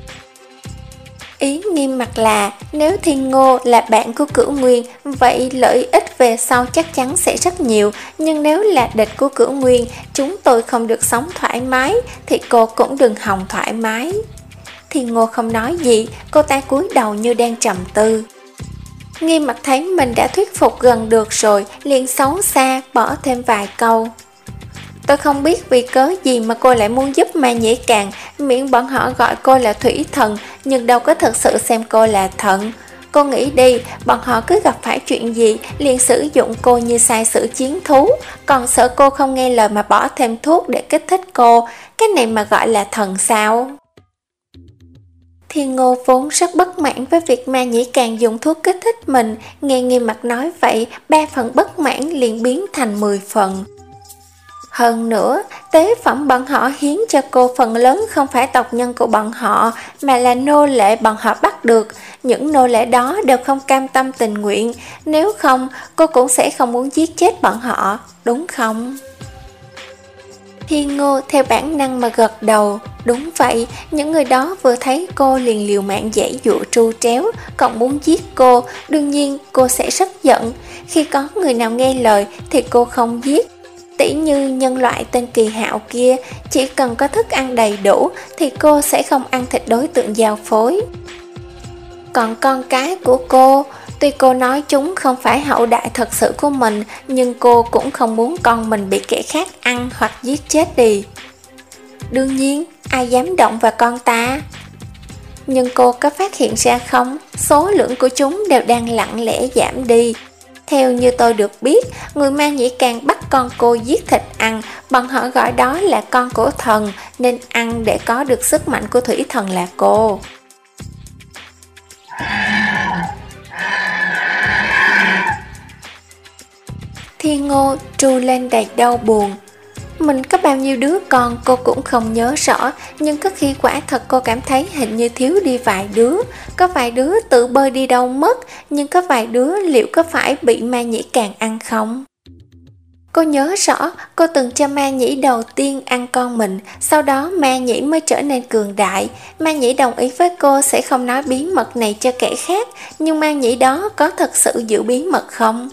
Ý Nghiêm Mặc là nếu Thiên Ngô là bạn của Cửu Nguyên, vậy lợi ích về sau chắc chắn sẽ rất nhiều. Nhưng nếu là địch của Cửu Nguyên, chúng tôi không được sống thoải mái, thì cô cũng đừng hòng thoải mái. Thiên Ngô không nói gì, cô ta cúi đầu như đang trầm tư. Nghiêm Mặc thấy mình đã thuyết phục gần được rồi, liền xấu xa bỏ thêm vài câu. Tôi không biết vì cớ gì mà cô lại muốn giúp Ma Nhĩ Càng, miệng bọn họ gọi cô là thủy thần, nhưng đâu có thật sự xem cô là thần. Cô nghĩ đi, bọn họ cứ gặp phải chuyện gì liền sử dụng cô như sai sử chiến thú, còn sợ cô không nghe lời mà bỏ thêm thuốc để kích thích cô. Cái này mà gọi là thần sao? Thiên Ngô vốn rất bất mãn với việc Ma Nhĩ Càng dùng thuốc kích thích mình, nghe Nghiêm Mặc nói vậy, ba phần bất mãn liền biến thành mười phần. Hơn nữa, tế phẩm bọn họ hiến cho cô phần lớn không phải tộc nhân của bọn họ, mà là nô lệ bọn họ bắt được. Những nô lệ đó đều không cam tâm tình nguyện, nếu không, cô cũng sẽ không muốn giết chết bọn họ, đúng không? Thiên Ngô theo bản năng mà gật đầu. Đúng vậy, những người đó vừa thấy cô liền liều mạng giãy dụa tru tréo, còn muốn giết cô, đương nhiên cô sẽ rất giận. Khi có người nào nghe lời thì cô không giết. Tỉ như nhân loại tên Kỳ Hạo kia, chỉ cần có thức ăn đầy đủ thì cô sẽ không ăn thịt đối tượng giao phối. Còn con cái của cô, tuy cô nói chúng không phải hậu đại thật sự của mình, nhưng cô cũng không muốn con mình bị kẻ khác ăn hoặc giết chết đi. Đương nhiên, ai dám động vào con ta? Nhưng cô có phát hiện ra không, số lượng của chúng đều đang lặng lẽ giảm đi. Theo như tôi được biết, người Ma Nhĩ Càng bắt con cô giết thịt ăn, bọn họ gọi đó là con của thần, nên ăn để có được sức mạnh của thủy thần là cô. Thiên Ngô tru lên đầy đau buồn. Mình có bao nhiêu đứa con cô cũng không nhớ rõ, nhưng có khi quả thật cô cảm thấy hình như thiếu đi vài đứa. Có vài đứa tự bơi đi đâu mất, nhưng có vài đứa liệu có phải bị Ma Nhĩ Càng ăn không? Cô nhớ rõ cô từng cho Ma Nhĩ đầu tiên ăn con mình, sau đó Ma Nhĩ mới trở nên cường đại. Ma Nhĩ đồng ý với cô sẽ không nói bí mật này cho kẻ khác, nhưng Ma Nhĩ đó có thật sự giữ bí mật không?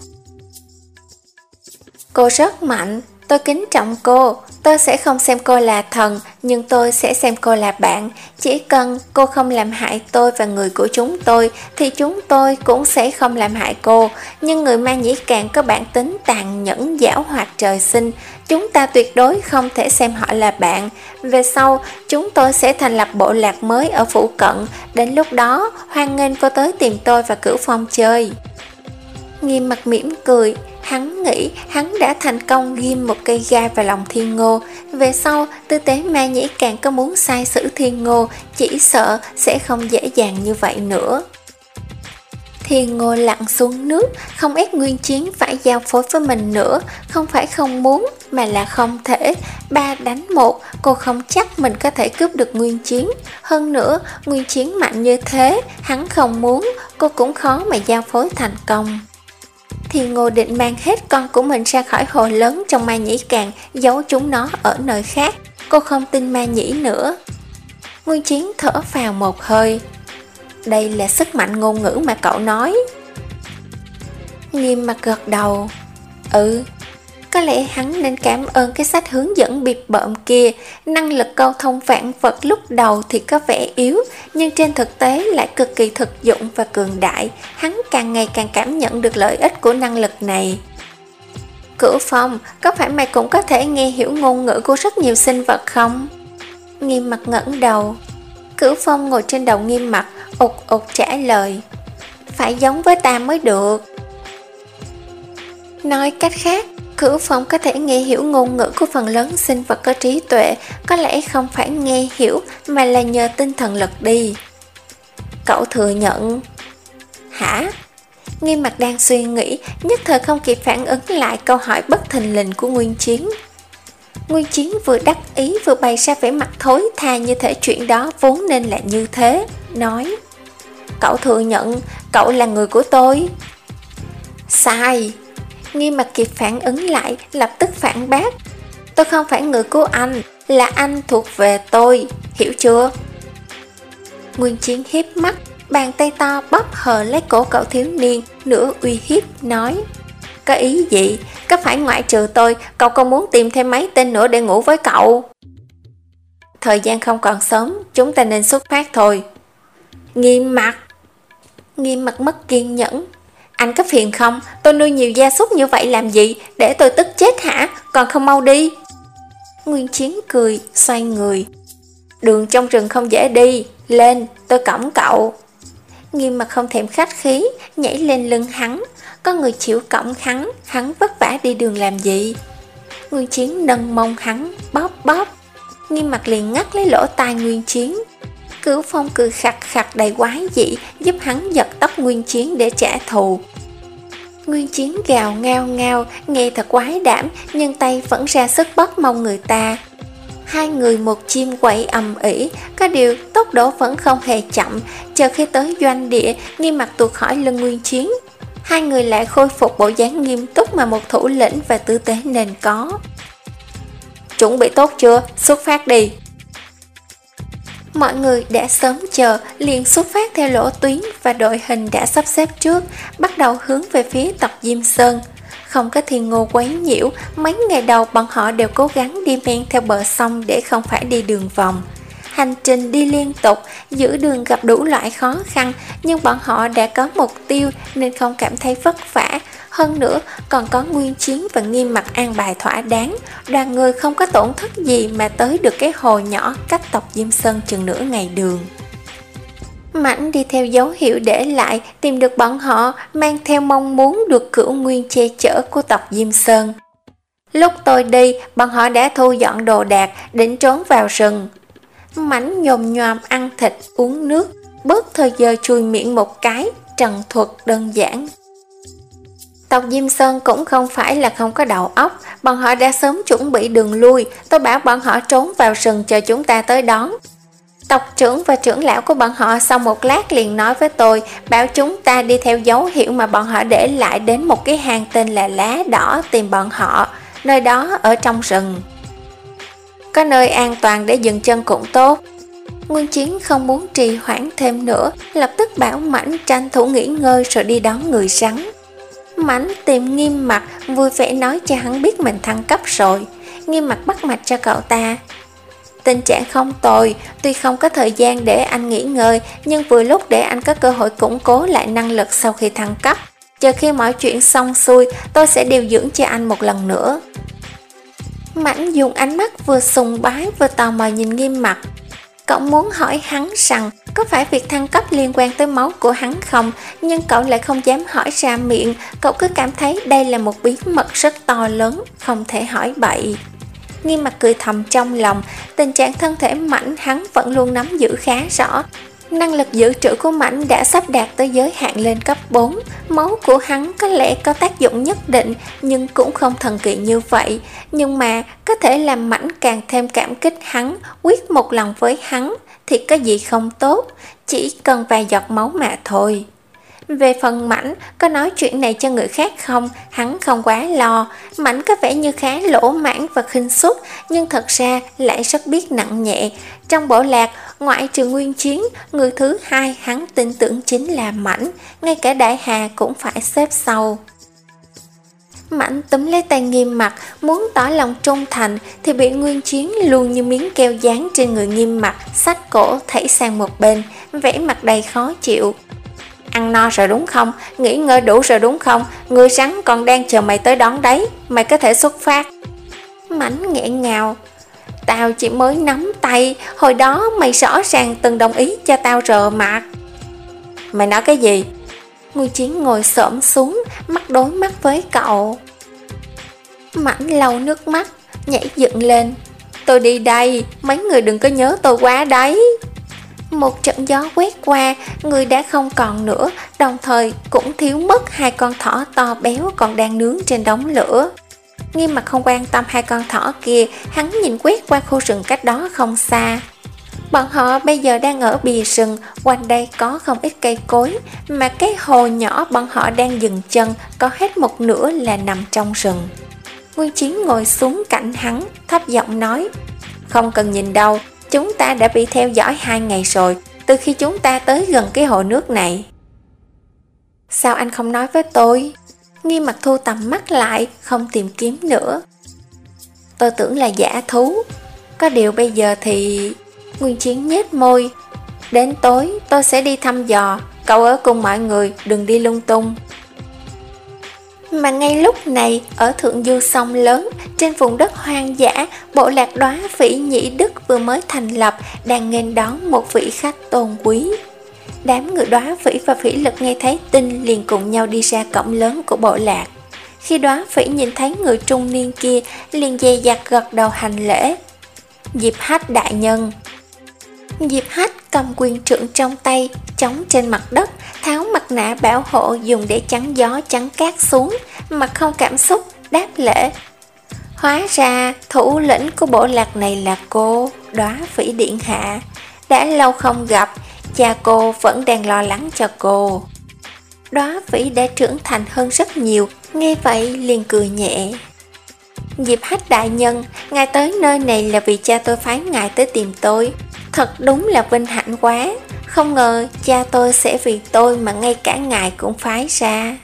Cô rất mạnh, tôi kính trọng cô, tôi sẽ không xem cô là thần, nhưng tôi sẽ xem cô là bạn. Chỉ cần cô không làm hại tôi và người của chúng tôi, thì chúng tôi cũng sẽ không làm hại cô. Nhưng người Ma Nhĩ Càng có bản tính tàn nhẫn giảo hoạt trời sinh, chúng ta tuyệt đối không thể xem họ là bạn. Về sau, chúng tôi sẽ thành lập bộ lạc mới ở phụ cận, đến lúc đó hoan nghênh cô tới tìm tôi và Cửu Phong chơi. Nghiêm Mặc mỉm cười. Hắn nghĩ hắn đã thành công ghim một cây gai vào lòng Thiên Ngô. Về sau, tư tế Ma Nhĩ Càng có muốn sai xử Thiên Ngô, chỉ sợ sẽ không dễ dàng như vậy nữa. Thì Ngô lặn xuống nước, không ép Nguyên Chiến phải giao phối với mình nữa. Không phải không muốn, mà là không thể. Ba đánh một, cô không chắc mình có thể cướp được Nguyên Chiến. Hơn nữa, Nguyên Chiến mạnh như thế, hắn không muốn, cô cũng khó mà giao phối thành công. Thì Ngô định mang hết con của mình ra khỏi hồ lớn trong ma nhĩ càng, giấu chúng nó ở nơi khác. Cô không tin ma nhĩ nữa. Nguyên Chiến thở vào một hơi. Đây là sức mạnh ngôn ngữ mà cậu nói. Nghiêm mặt gật đầu. Ừ, có lẽ hắn nên cảm ơn cái sách hướng dẫn bịp bợm kia. Năng lực câu thông vạn vật lúc đầu thì có vẻ yếu, nhưng trên thực tế lại cực kỳ thực dụng và cường đại. Hắn càng ngày càng cảm nhận được lợi ích của năng lực này. Cửu Phong, có phải mày cũng có thể nghe hiểu ngôn ngữ của rất nhiều sinh vật không? Nghiêm mặt ngẩng đầu. Cửu Phong ngồi trên đầu Nghiêm mặt, ụt ụt trả lời. Phải giống với ta mới được. Nói cách khác, Cửu Phong có thể nghe hiểu ngôn ngữ của phần lớn sinh vật có trí tuệ, có lẽ không phải nghe hiểu mà là nhờ tinh thần lực đi. Cậu thừa nhận. Hả? Nghiêm mặt đang suy nghĩ, nhất thời không kịp phản ứng lại câu hỏi bất thình lình của Nguyên Chiến. Nguyên Chiến vừa đắc ý vừa bày ra vẻ mặt thối tha như thể chuyện đó vốn nên là như thế, nói. Cậu thừa nhận, cậu là người của tôi. Sai. Nghiêm mặt kịp phản ứng lại, lập tức phản bác. Tôi không phải người của anh, là anh thuộc về tôi, hiểu chưa? Nguyên Chiến hiếp mắt, bàn tay to bóp hờ lấy cổ cậu thiếu niên, nửa uy hiếp, nói. Có ý gì? Có phải ngoại trừ tôi, cậu còn muốn tìm thêm mấy tên nữa để ngủ với cậu? Thời gian không còn sớm, chúng ta nên xuất phát thôi. Nghiêm mặt. Nghiêm mặt mất kiên nhẫn. Anh có phiền không? Tôi nuôi nhiều gia súc như vậy làm gì? Để tôi tức chết hả? Còn không mau đi. Nguyên Chiến cười, xoay người. Đường trong rừng không dễ đi. Lên, tôi cõng cậu. Nghiêm mặt không thèm khách khí, nhảy lên lưng hắn. Có người chịu cõng hắn, hắn vất vả đi đường làm gì? Nguyên Chiến nâng mông hắn, bóp bóp. Nghiêm mặt liền ngắt lấy lỗ tai Nguyên Chiến. Cửu Phong cười khặt khặt đầy quái dị, giúp hắn giật tóc Nguyên Chiến để trả thù. Nguyên Chiến gào ngao ngao, nghe thật quái đảm, nhưng tay vẫn ra sức bóp mông người ta. Hai người một chim quậy ầm ĩ, có điều tốc độ vẫn không hề chậm. Chờ khi tới doanh địa, Nghiêm mặt tuột khỏi lưng Nguyên Chiến. Hai người lại khôi phục bộ dáng nghiêm túc mà một thủ lĩnh và tư tế nên có. Chuẩn bị tốt chưa? Xuất phát đi. Mọi người đã sớm chờ, liền xuất phát theo lỗ tuyến và đội hình đã sắp xếp trước, bắt đầu hướng về phía tộc Diêm Sơn. Không có Thiên Ngô quấy nhiễu, mấy ngày đầu bọn họ đều cố gắng đi men theo bờ sông để không phải đi đường vòng. Hành trình đi liên tục, giữa đường gặp đủ loại khó khăn, nhưng bọn họ đã có mục tiêu nên không cảm thấy vất vả. Hơn nữa, còn có Nguyên Chiến và Nghiêm mặt an bài thỏa đáng, đoàn người không có tổn thất gì mà tới được cái hồ nhỏ cách tộc Diêm Sơn chừng nửa ngày đường. Mãnh đi theo dấu hiệu để lại, tìm được bọn họ, mang theo mong muốn được Cửu Nguyên che chở của tộc Diêm Sơn. Lúc tôi đi, bọn họ đã thu dọn đồ đạc, định trốn vào rừng. Mãnh nhồm nhòm ăn thịt, uống nước, bớt thời giờ chùi miệng một cái, trần thuật đơn giản. Tộc Diêm Sơn cũng không phải là không có đầu óc, bọn họ đã sớm chuẩn bị đường lui, tôi bảo bọn họ trốn vào rừng chờ chúng ta tới đón. Tộc trưởng và trưởng lão của bọn họ sau một lát liền nói với tôi, bảo chúng ta đi theo dấu hiệu mà bọn họ để lại đến một cái hang tên là Lá Đỏ tìm bọn họ, nơi đó ở trong rừng. Có nơi an toàn để dừng chân cũng tốt. Nguyên Chiến không muốn trì hoãn thêm nữa, lập tức bảo Mãnh tranh thủ nghỉ ngơi rồi đi đón người rắn. Mãnh tìm Nghiêm mặt, vui vẻ nói cho hắn biết mình thăng cấp rồi. Nghiêm mặt bắt mạch cho cậu ta. Tình trạng không tồi, tuy không có thời gian để anh nghỉ ngơi, nhưng vừa lúc để anh có cơ hội củng cố lại năng lực sau khi thăng cấp. Chờ khi mọi chuyện xong xuôi, tôi sẽ điều dưỡng cho anh một lần nữa. Mãnh dùng ánh mắt vừa sùng bái vừa tò mò nhìn Nghiêm mặt. Cậu muốn hỏi hắn rằng có phải việc thăng cấp liên quan tới máu của hắn không, nhưng cậu lại không dám hỏi ra miệng. Cậu cứ cảm thấy đây là một bí mật rất to lớn, không thể hỏi bậy. Nghiêm mặt cười thầm trong lòng, tình trạng thân thể Mãnh hắn vẫn luôn nắm giữ khá rõ. Năng lực dự trữ của Mãnh đã sắp đạt tới giới hạn lên cấp bốn. Máu của hắn có lẽ có tác dụng nhất định, nhưng cũng không thần kỳ như vậy. Nhưng mà có thể làm Mãnh càng thêm cảm kích hắn, quyết một lần với hắn, thì có gì không tốt, chỉ cần vài giọt máu mà thôi. Về phần Mãnh có nói chuyện này cho người khác không, hắn không quá lo. Mãnh có vẻ như khá lỗ mãn và khinh suất, nhưng thật ra lại rất biết nặng nhẹ. Trong bộ lạc, ngoại trừ Nguyên Chiến, người thứ hai hắn tin tưởng chính là Mãnh, ngay cả Đại Hà cũng phải xếp sau. Mãnh túm lấy tay Nghiêm Mặc, muốn tỏ lòng trung thành thì bị Nguyên Chiến luôn như miếng keo dán trên người Nghiêm Mặc, xách cổ thảy sang một bên, vẻ mặt đầy khó chịu. Ăn no rồi đúng không? Nghỉ ngơi đủ rồi đúng không? Người rắn còn đang chờ mày tới đón đấy, mày có thể xuất phát. Mãnh nghẹn ngào. Tao chỉ mới nắm tay, hồi đó mày rõ ràng từng đồng ý cho tao rờ mặt. Mày nói cái gì? Nguyên Chiến ngồi xổm xuống, mắt đối mắt với cậu. Mãnh lau nước mắt, nhảy dựng lên. Tôi đi đây, mấy người đừng có nhớ tôi quá đấy. Một trận gió quét qua, người đã không còn nữa, đồng thời cũng thiếu mất hai con thỏ to béo còn đang nướng trên đống lửa. Nghiêm Mặc không quan tâm hai con thỏ kia, hắn nhìn quét qua khu rừng cách đó không xa. Bọn họ bây giờ đang ở bìa rừng, quanh đây có không ít cây cối, mà cái hồ nhỏ bọn họ đang dừng chân có hết một nửa là nằm trong rừng. Nguyên Chiến ngồi xuống cạnh hắn, thấp giọng nói, không cần nhìn đâu, chúng ta đã bị theo dõi hai ngày rồi, từ khi chúng ta tới gần cái hồ nước này. Sao anh không nói với tôi? Nghiêm Mặc thu tầm mắt lại, không tìm kiếm nữa. Tôi tưởng là giả thú. Có điều bây giờ thì... Nguyên Chiến nhếch môi. Đến tối tôi sẽ đi thăm dò, cậu ở cùng mọi người, đừng đi lung tung. Mà ngay lúc này, ở thượng du sông lớn, trên vùng đất hoang dã, bộ lạc Đóa Phỉ Nhĩ Đức vừa mới thành lập, đang nghênh đón một vị khách tôn quý. Đám người Đóa Phỉ và Phỉ Lực nghe thấy tin liền cùng nhau đi ra cổng lớn của bộ lạc. Khi Đóa Phỉ nhìn thấy người trung niên kia, liền dè dặt gật đầu hành lễ. Diệp Hách đại nhân. Diệp Hách cầm quyền trượng trong tay, chống trên mặt đất, tháo mặt nạ bảo hộ dùng để chắn gió chắn cát xuống, mặt không cảm xúc, đáp lễ. Hóa ra thủ lĩnh của bộ lạc này là cô, Đóa Phỉ điện hạ. Đã lâu không gặp, cha cô vẫn đang lo lắng cho cô. Đóa Phỉ đã trưởng thành hơn rất nhiều, nghe vậy liền cười nhẹ. Diệp Hách đại nhân, ngài tới nơi này là vì cha tôi phái ngài tới tìm tôi. Thật đúng là vinh hạnh quá, không ngờ cha tôi sẽ vì tôi mà ngay cả ngài cũng phái ra.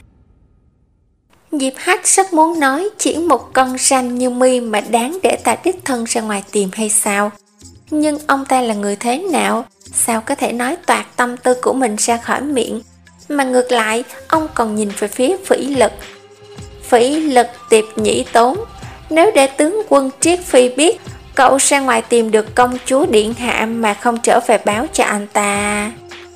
Diệp Hách rất muốn nói chỉ một con ranh như mi mà đáng để ta đích thân ra ngoài tìm hay sao. Nhưng ông ta là người thế nào, sao có thể nói toạc tâm tư của mình ra khỏi miệng. Mà ngược lại, ông còn nhìn về phía Phỉ Lực. Phỉ Lực Tiệp Nhĩ Tốn, nếu để tướng quân Triết Phi biết cậu ra ngoài tìm được công chúa điện hạ mà không trở về báo cho anh ta.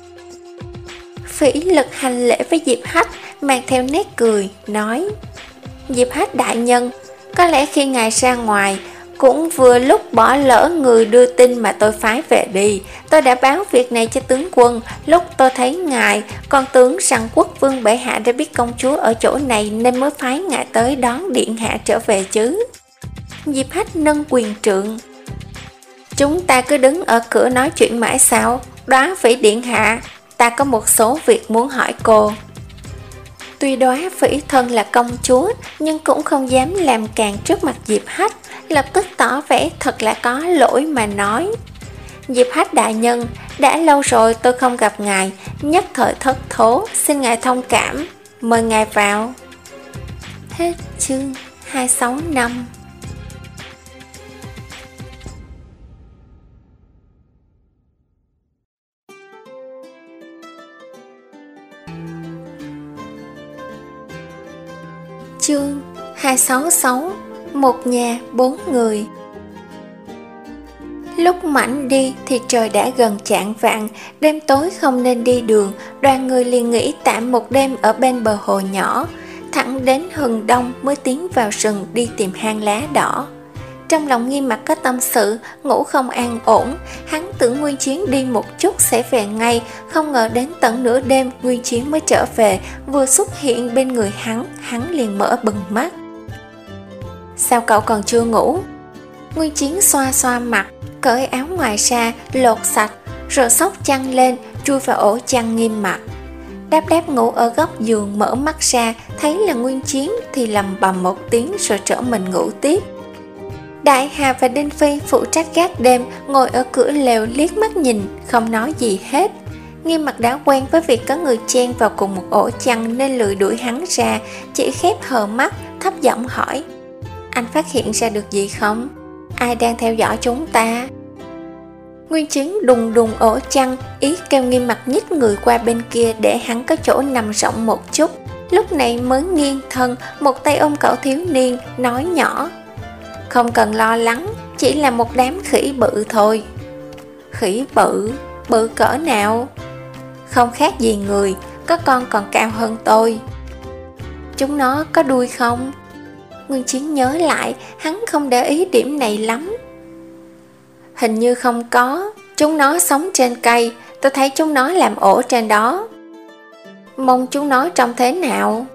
Phỉ Lực hành lễ với Diệp Hách, mang theo nét cười, nói: Diệp Hách đại nhân, có lẽ khi ngài ra ngoài cũng vừa lúc bỏ lỡ người đưa tin mà tôi phái về đi. Tôi đã báo việc này cho tướng quân. Lúc tôi thấy ngài, còn tưởng rằng quốc vương bệ hạ đã biết công chúa ở chỗ này nên mới phái ngài tới đón điện hạ trở về chứ. Diệp Hách nâng quyền trượng. Chúng ta cứ đứng ở cửa nói chuyện mãi sao? Đóa Phỉ điện hạ, ta có một số việc muốn hỏi cô. Tuy Đóa Phỉ thân là công chúa, nhưng cũng không dám làm càn trước mặt Diệp Hách, lập tức tỏ vẻ thật là có lỗi mà nói: Diệp Hách đại nhân, đã lâu rồi tôi không gặp ngài, nhất thời thất thố, xin ngài thông cảm, mời ngài vào. Hết chương hai sáu năm. Chương hai sáu sáu. Một nhà bốn người. Lúc Mãnh đi thì trời đã gần chạng vạng, đêm tối không nên đi đường, đoàn người liền nghỉ tạm một đêm ở bên bờ hồ nhỏ, thẳng đến hừng đông mới tiến vào rừng đi tìm hang lá đỏ. Trong lòng Nghiêm Mặc có tâm sự, ngủ không an ổn. Hắn tưởng Nguyên Chiến đi một chút sẽ về ngay, không ngờ đến tận nửa đêm Nguyên Chiến mới trở về. Vừa xuất hiện bên người hắn, hắn liền mở bừng mắt. Sao cậu còn chưa ngủ? Nguyên Chiến xoa xoa mặt, cởi áo ngoài ra, lột sạch, rồi xốc chăn lên, chui vào ổ chăn Nghiêm Mặc. Đáp đáp ngủ ở góc giường, mở mắt ra, thấy là Nguyên Chiến thì lầm bầm một tiếng rồi trở mình ngủ tiếp. Đại Hà và Đinh Phi phụ trách gác đêm, ngồi ở cửa lều liếc mắt nhìn, không nói gì hết. Nghiêm Mặc đã quen với việc có người chen vào cùng một ổ chăn nên lười đuổi hắn ra, chỉ khép hờ mắt, thấp giọng hỏi: Anh phát hiện ra được gì không? Ai đang theo dõi chúng ta? Nguyên Chiến đùng đùng ổ chăn, ý kêu Nghiêm Mặc nhích người qua bên kia để hắn có chỗ nằm rộng một chút. Lúc này mới nghiêng thân, một tay ôm cậu thiếu niên, nói nhỏ: Không cần lo lắng, chỉ là một đám khỉ bự thôi. Khỉ bự? Bự cỡ nào? Không khác gì người, có con còn cao hơn tôi. Chúng nó có đuôi không? Nguyên Chiến nhớ lại, hắn không để ý điểm này lắm. Hình như không có, chúng nó sống trên cây, tôi thấy chúng nó làm ổ trên đó. Mông chúng nó trông thế nào?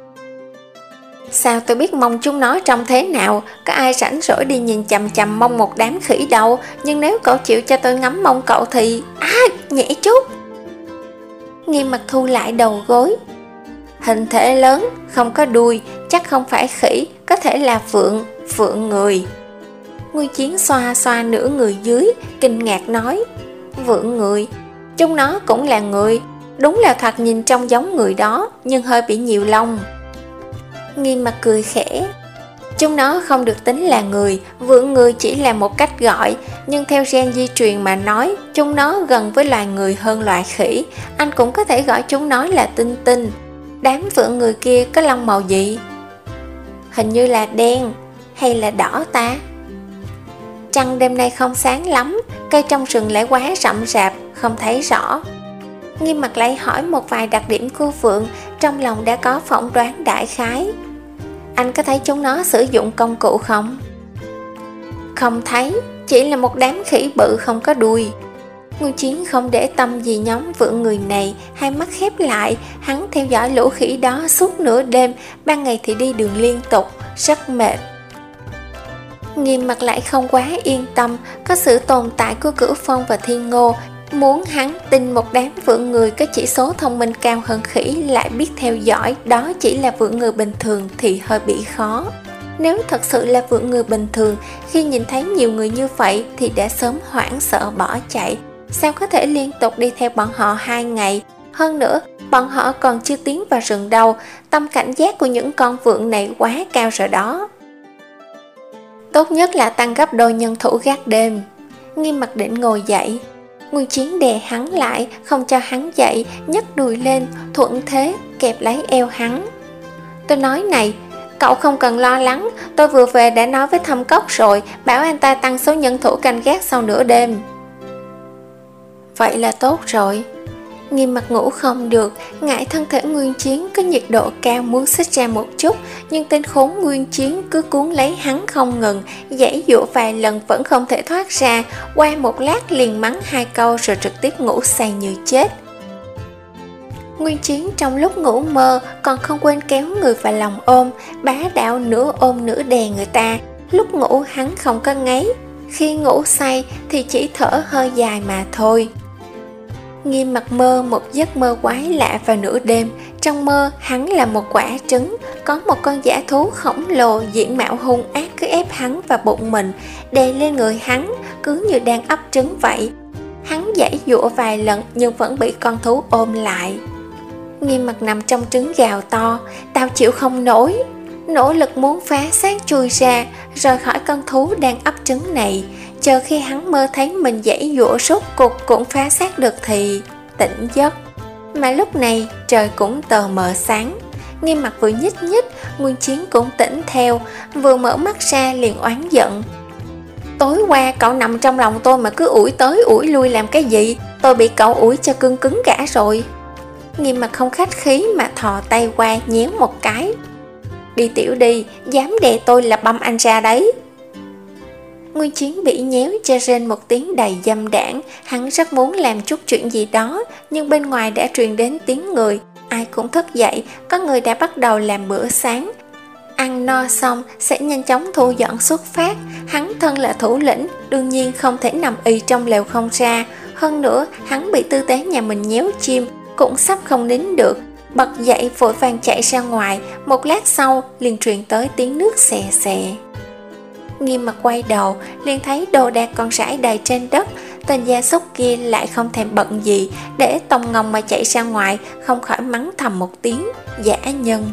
Sao tôi biết mông chúng nó trông thế nào? Có ai rảnh rỗi đi nhìn chằm chằm mông một đám khỉ đâu. Nhưng nếu cậu chịu cho tôi ngắm mông cậu thì... À, nhẹ chút. Nghiêm Mặc thu lại đầu gối. Hình thể lớn, không có đuôi, chắc không phải khỉ, có thể là phượng, phượng người. Nguyên Chiến xoa xoa nửa người dưới, kinh ngạc nói: Vượn người? Chúng nó cũng là người, đúng là thoạt nhìn trông giống người đó, nhưng hơi bị nhiều lông. Nghiêm Mặc cười khẽ: Chúng nó không được tính là người, vượn người chỉ là một cách gọi, nhưng theo gen di truyền mà nói, chúng nó gần với loài người hơn loài khỉ. Anh cũng có thể gọi chúng nó là tinh tinh. Đám vượn người kia có lông màu gì? Hình như là đen, hay là đỏ ta? Trăng đêm nay không sáng lắm, cây trong rừng lại quá rậm rạp, không thấy rõ. Nghiêm Mặc lại hỏi một vài đặc điểm của vượn, trong lòng đã có phỏng đoán đại khái. Anh có thấy chúng nó sử dụng công cụ không? Không thấy, chỉ là một đám khỉ bự không có đuôi. Nguyên Chiến không để tâm gì nhóm vượn người này, hai mắt khép lại, hắn theo dõi lũ khỉ đó suốt nửa đêm, ban ngày thì đi đường liên tục, rất mệt. Nghiêm Mặc lại không quá yên tâm, có sự tồn tại của Cửu Phong và Thiên Ngô. Muốn hắn tin một đám vượn người có chỉ số thông minh cao hơn khỉ lại biết theo dõi đó chỉ là vượn người bình thường thì hơi bị khó. Nếu thật sự là vượn người bình thường, khi nhìn thấy nhiều người như vậy thì đã sớm hoảng sợ bỏ chạy. Sao có thể liên tục đi theo bọn họ hai ngày? Hơn nữa, bọn họ còn chưa tiến vào rừng đâu, tâm cảnh giác của những con vượn này quá cao rồi đó. Tốt nhất là tăng gấp đôi nhân thủ gác đêm. Nghiêm Mặc định ngồi dậy. Nguyên Chiến đè hắn lại, không cho hắn dậy, nhấc đùi lên, thuận thế kẹp lấy eo hắn. Tôi nói này, cậu không cần lo lắng, tôi vừa về đã nói với Thâm Cốc rồi, bảo anh ta tăng số nhân thủ canh gác sau nửa đêm. Vậy là tốt rồi. Nghiêm Mặc ngủ không được, ngại thân thể Nguyên Chiến có nhiệt độ cao muốn xích ra một chút, nhưng tên khốn Nguyên Chiến cứ cuốn lấy hắn không ngừng, giãy giụa vài lần vẫn không thể thoát ra, qua một lát liền mắng hai câu rồi trực tiếp ngủ say như chết. Nguyên Chiến trong lúc ngủ mơ còn không quên kéo người vào lòng ôm, bá đạo nửa ôm nửa đè người ta. Lúc ngủ hắn không có ngáy, khi ngủ say thì chỉ thở hơi dài mà thôi. Nghiêm Mặc mơ một giấc mơ quái lạ vào nửa đêm. Trong mơ hắn là một quả trứng, có một con dã thú khổng lồ diện mạo hung ác cứ ép hắn vào bụng mình, đè lên người hắn, cứ như đang ấp trứng vậy. Hắn giãy giụa vài lần nhưng vẫn bị con thú ôm lại. Nghiêm Mặc nằm trong trứng gào to: Tao chịu không nổi. Nỗ lực muốn phá xác chui ra, rời khỏi con thú đang ấp trứng này. Chờ khi hắn mơ thấy mình giãy giụa rốt cục cũng phá xác được thì tỉnh giấc. Mà lúc này trời cũng tờ mờ sáng. Nghiêm Mặc vừa nhích nhích, Nguyên Chiến cũng tỉnh theo, vừa mở mắt ra liền oán giận: Tối qua cậu nằm trong lòng tôi mà cứ ủi tới ủi lui làm cái gì? Tôi bị cậu ủi cho cưng cứng cả rồi. Nghiêm Mặc không khách khí mà thò tay qua nhéo một cái: Đi tiểu đi, dám đè tôi là băm anh ra đấy. Nguyên Chiến bị nhéo cho rên một tiếng đầy dâm đãng. Hắn rất muốn làm chút chuyện gì đó, nhưng bên ngoài đã truyền đến tiếng người. Ai cũng thức dậy, có người đã bắt đầu làm bữa sáng. Ăn no xong sẽ nhanh chóng thu dọn xuất phát. Hắn thân là thủ lĩnh, đương nhiên không thể nằm ì trong lều không ra. Hơn nữa, hắn bị tư tế nhà mình nhéo chim, cũng sắp không nín được. Bật dậy vội vàng chạy ra ngoài. Một lát sau liền truyền tới tiếng nước xè xè. Nghiêm Mặt quay đầu, liền thấy đồ đạc còn rải đầy trên đất. Tên gia súc kia lại không thèm bận gì, để tông ngông mà chạy ra ngoài, không khỏi mắng thầm một tiếng dã nhân.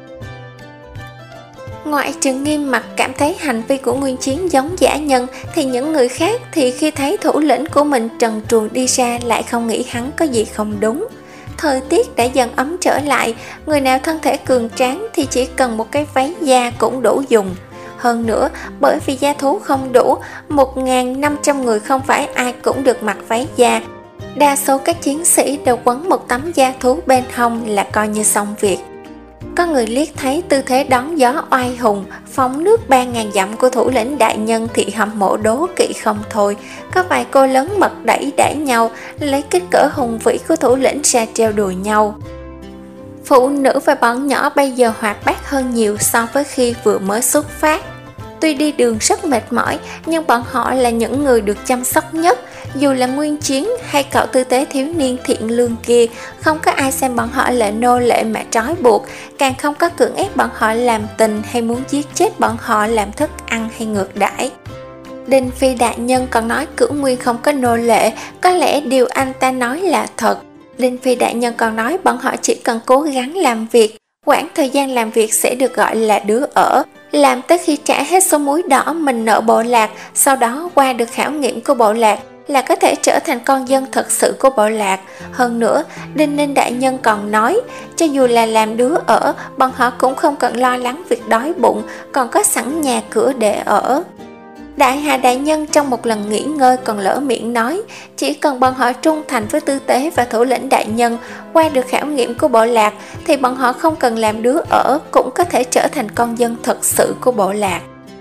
Ngoại trừ Nghiêm Mặt cảm thấy hành vi của Nguyên Chiến giống dã nhân, thì những người khác thì khi thấy thủ lĩnh của mình trần truồng đi ra lại không nghĩ hắn có gì không đúng. Thời tiết đã dần ấm trở lại, người nào thân thể cường tráng thì chỉ cần một cái váy da cũng đủ dùng. Hơn nữa, bởi vì gia thú không đủ, một nghìn năm trăm người không phải ai cũng được mặc váy da. Đa số các chiến sĩ đều quấn một tấm da thú bên hông là coi như xong việc. Có người liếc thấy tư thế đón gió oai hùng, phóng nước ba ngàn dặm của thủ lĩnh đại nhân thì hâm mộ đố kỵ không thôi. Có vài cô lớn mật đẩy đẩy nhau, lấy kích cỡ hùng vĩ của thủ lĩnh ra treo đùa nhau. Phụ nữ và bọn nhỏ bây giờ hoạt bát hơn nhiều so với khi vừa mới xuất phát. Tuy đi đường rất mệt mỏi, nhưng bọn họ là những người được chăm sóc nhất. Dù là Nguyên Chiến hay cậu tư tế thiếu niên thiện lương kia, không có ai xem bọn họ là nô lệ mà trói buộc, càng không có cưỡng ép bọn họ làm tình hay muốn giết chết bọn họ làm thức ăn hay ngược đãi. Đinh Phi đại nhân còn nói Cửu Nguyên không có nô lệ, có lẽ điều anh ta nói là thật. Đinh Phi đại nhân còn nói bọn họ chỉ cần cố gắng làm việc, quãng thời gian làm việc sẽ được gọi là đứa ở, làm tới khi trả hết số muối đỏ mình nợ bộ lạc, sau đó qua được khảo nghiệm của bộ lạc là có thể trở thành con dân thật sự của bộ lạc. Hơn nữa, Đinh Ninh đại nhân còn nói, cho dù là làm đứa ở, bọn họ cũng không cần lo lắng việc đói bụng, còn có sẵn nhà cửa để ở. Đại Hà đại nhân trong một lần nghỉ ngơi còn lỡ miệng nói, chỉ cần bọn họ trung thành với tư tế và thủ lĩnh đại nhân, qua được khảo nghiệm của bộ lạc, thì bọn họ không cần làm đứa ở cũng có thể trở thành con dân thật sự của bộ lạc.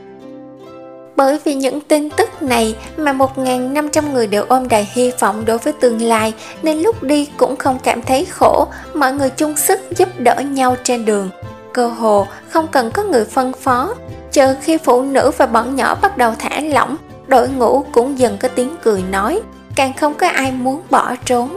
Bởi vì những tin tức này mà một nghìn năm trăm người đều ôm đầy hy vọng đối với tương lai, nên lúc đi cũng không cảm thấy khổ, mọi người chung sức giúp đỡ nhau trên đường. Cơ hồ không cần có người phân phó, chờ khi phụ nữ và bọn nhỏ bắt đầu thả lỏng, đội ngũ cũng dần có tiếng cười nói, càng không có ai muốn bỏ trốn.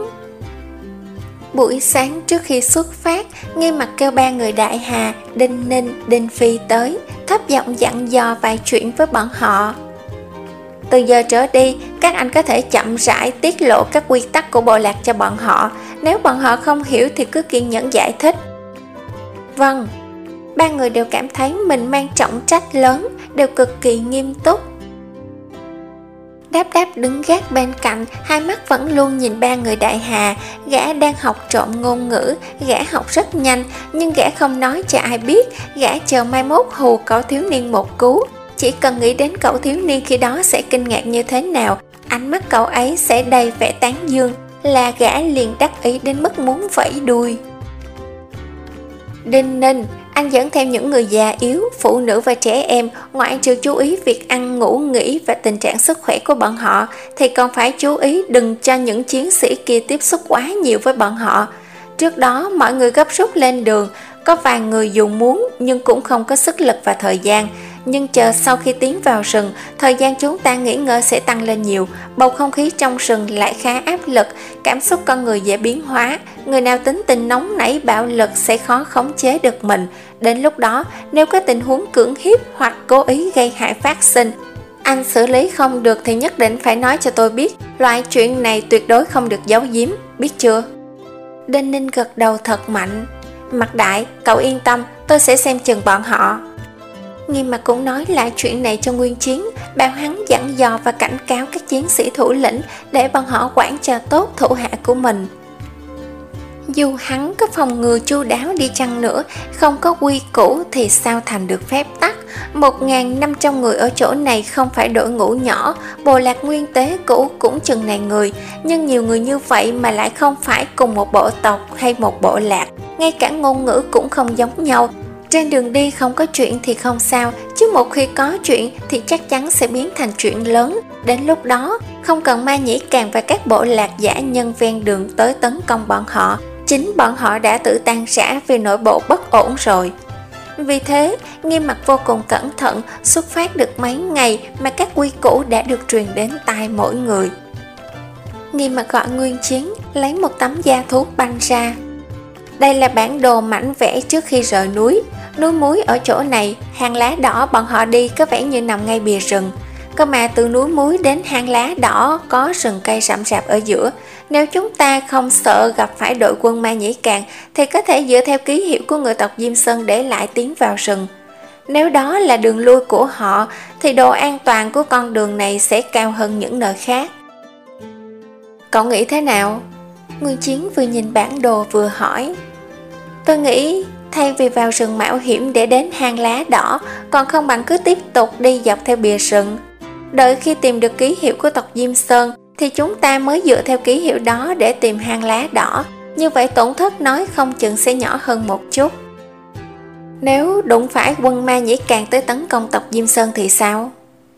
Buổi sáng trước khi xuất phát, Nghiêm Mặt kêu ba người Đại Hà, Đinh Ninh, Đinh Phi tới, thấp giọng dặn dò vài chuyện với bọn họ. Từ giờ trở đi, các anh có thể chậm rãi tiết lộ các quy tắc của bộ lạc cho bọn họ, nếu bọn họ không hiểu thì cứ kiên nhẫn giải thích. Vâng. Ba người đều cảm thấy mình mang trọng trách lớn, đều cực kỳ nghiêm túc. Đáp Đáp đứng gác bên cạnh, hai mắt vẫn luôn nhìn ba người Đại Hà. Gã đang học trộm ngôn ngữ, gã học rất nhanh, nhưng gã không nói cho ai biết. Gã chờ mai mốt hù cậu thiếu niên một cú. Chỉ cần nghĩ đến cậu thiếu niên khi đó sẽ kinh ngạc như thế nào, ánh mắt cậu ấy sẽ đầy vẻ tán dương, là gã liền đắc ý đến mức muốn vẫy đuôi. Đinh Ninh, anh dẫn theo những người già yếu, phụ nữ và trẻ em, ngoại trừ chú ý việc ăn ngủ nghỉ và tình trạng sức khỏe của bọn họ, thì còn phải chú ý đừng cho những chiến sĩ kia tiếp xúc quá nhiều với bọn họ. Trước đó mọi người gấp rút lên đường, có vài người dù muốn nhưng cũng không có sức lực và thời gian. Nhưng chờ sau khi tiến vào rừng, thời gian chúng ta nghỉ ngơi sẽ tăng lên nhiều. Bầu không khí trong rừng lại khá áp lực, cảm xúc con người dễ biến hóa. Người nào tính tình nóng nảy bạo lực sẽ khó khống chế được mình. Đến lúc đó, nếu có tình huống cưỡng hiếp hoặc cố ý gây hại phát sinh, anh xử lý không được thì nhất định phải nói cho tôi biết. Loại chuyện này tuyệt đối không được giấu giếm, biết chưa? Đinh Ninh gật đầu thật mạnh. Mặt Đại, cậu yên tâm, tôi sẽ xem chừng bọn họ. Nghiêm Mặt cũng nói lại chuyện này cho Nguyên Chiến, bảo hắn dặn dò và cảnh cáo các chiến sĩ thủ lĩnh để bọn họ quản cho tốt thủ hạ của mình. Dù hắn có phòng ngừa chu đáo đi chăng nữa, không có quy củ thì sao thành được phép tắc. Một nghìn năm trăm người ở chỗ này không phải đội ngũ nhỏ, bộ lạc nguyên tế cũ cũng chừng này người, nhưng nhiều người như vậy mà lại không phải cùng một bộ tộc hay một bộ lạc, ngay cả ngôn ngữ cũng không giống nhau. Trên đường đi không có chuyện thì không sao, chứ chứ một khi có chuyện thì chắc chắn sẽ biến thành chuyện lớn. Đến lúc đó, không cần Ma Nhĩ Càn và các bộ lạc giả nhân ven đường tới tấn công bọn họ, chính bọn họ đã tự tan rã vì nội bộ bất ổn rồi. Vì thế, Nghiêm Mặc vô cùng cẩn thận, xuất phát được mấy ngày mà các quy củ đã được truyền đến tai mỗi người. Nghiêm Mặc gọi Nguyên Chiến, lấy một tấm da thú banh ra. Đây là bản đồ mảnh vẽ trước khi rời núi. Núi Muối ở chỗ này, hang lá đỏ bọn họ đi có vẻ như nằm ngay bìa rừng. Cơ mà từ núi Muối đến hang lá đỏ có rừng cây rậm rạp ở giữa. Nếu chúng ta không sợ gặp phải đội quân Ma Nhĩ Càn thì có thể dựa theo ký hiệu của người tộc Diêm Sơn để lại tiến vào rừng. Nếu đó là đường lui của họ thì độ an toàn của con đường này sẽ cao hơn những nơi khác. Cậu nghĩ thế nào? Nguyên Chiến vừa nhìn bản đồ vừa hỏi. Tôi nghĩ thay vì vào rừng mạo hiểm để đến hang lá đỏ, còn không bằng cứ tiếp tục đi dọc theo bìa rừng. Đợi khi tìm được ký hiệu của tộc Diêm Sơn thì chúng ta mới dựa theo ký hiệu đó để tìm hang lá đỏ. Như vậy tổn thất nói không chừng sẽ nhỏ hơn một chút. Nếu đụng phải quân Ma Nhĩ Càn tới tấn công tộc Diêm Sơn thì sao?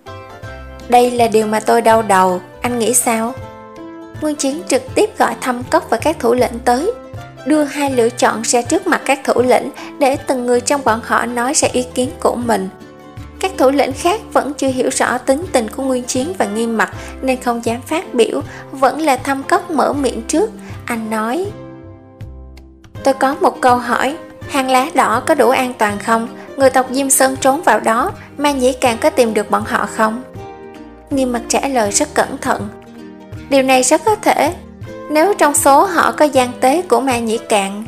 Đây là điều mà tôi đau đầu, anh nghĩ sao? Nguyên Chiến trực tiếp gọi Thâm Cốc và các thủ lĩnh tới, đưa hai lựa chọn ra trước mặt các thủ lĩnh để từng người trong bọn họ nói ra ý kiến của mình. Các thủ lĩnh khác vẫn chưa hiểu rõ tính tình của Nguyên Chiến và Nghiêm Mặc nên không dám phát biểu, vẫn là Thâm Cốc mở miệng trước. Anh nói: Tôi có một câu hỏi, hang lá đỏ có đủ an toàn không? Người tộc Diêm Sơn trốn vào đó, Ma Nhĩ Càn có tìm được bọn họ không? Nghiêm Mặc trả lời rất cẩn thận: Điều này rất có thể, nếu trong số họ có gian tế của Ma Nhĩ Càn.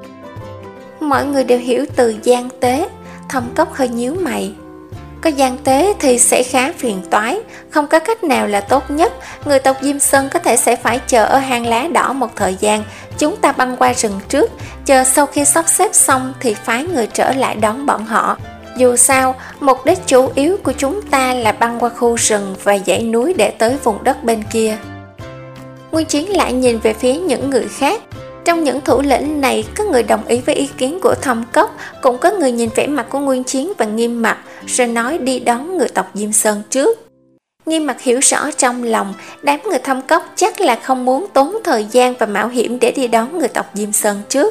Mọi người đều hiểu từ gian tế. Thâm Cốc hơi nhíu mày. Có gian tế thì sẽ khá phiền toái, không có cách nào là tốt nhất. Người tộc Diêm Sơn có thể sẽ phải chờ ở hang lá đỏ một thời gian. Chúng ta băng qua rừng trước, chờ sau khi sắp xếp xong thì phái người trở lại đón bọn họ. Dù sao, mục đích chủ yếu của chúng ta là băng qua khu rừng và dãy núi để tới vùng đất bên kia. Nguyên Chiến lại nhìn về phía những người khác. Trong những thủ lĩnh này, có người đồng ý với ý kiến của Thâm Cốc, cũng có người nhìn vẻ mặt của Nguyên Chiến và Nghiêm Mặc, rồi nói đi đón người tộc Diêm Sơn trước. Nghiêm Mặc hiểu rõ trong lòng, đám người Thâm Cốc chắc là không muốn tốn thời gian và mạo hiểm để đi đón người tộc Diêm Sơn trước.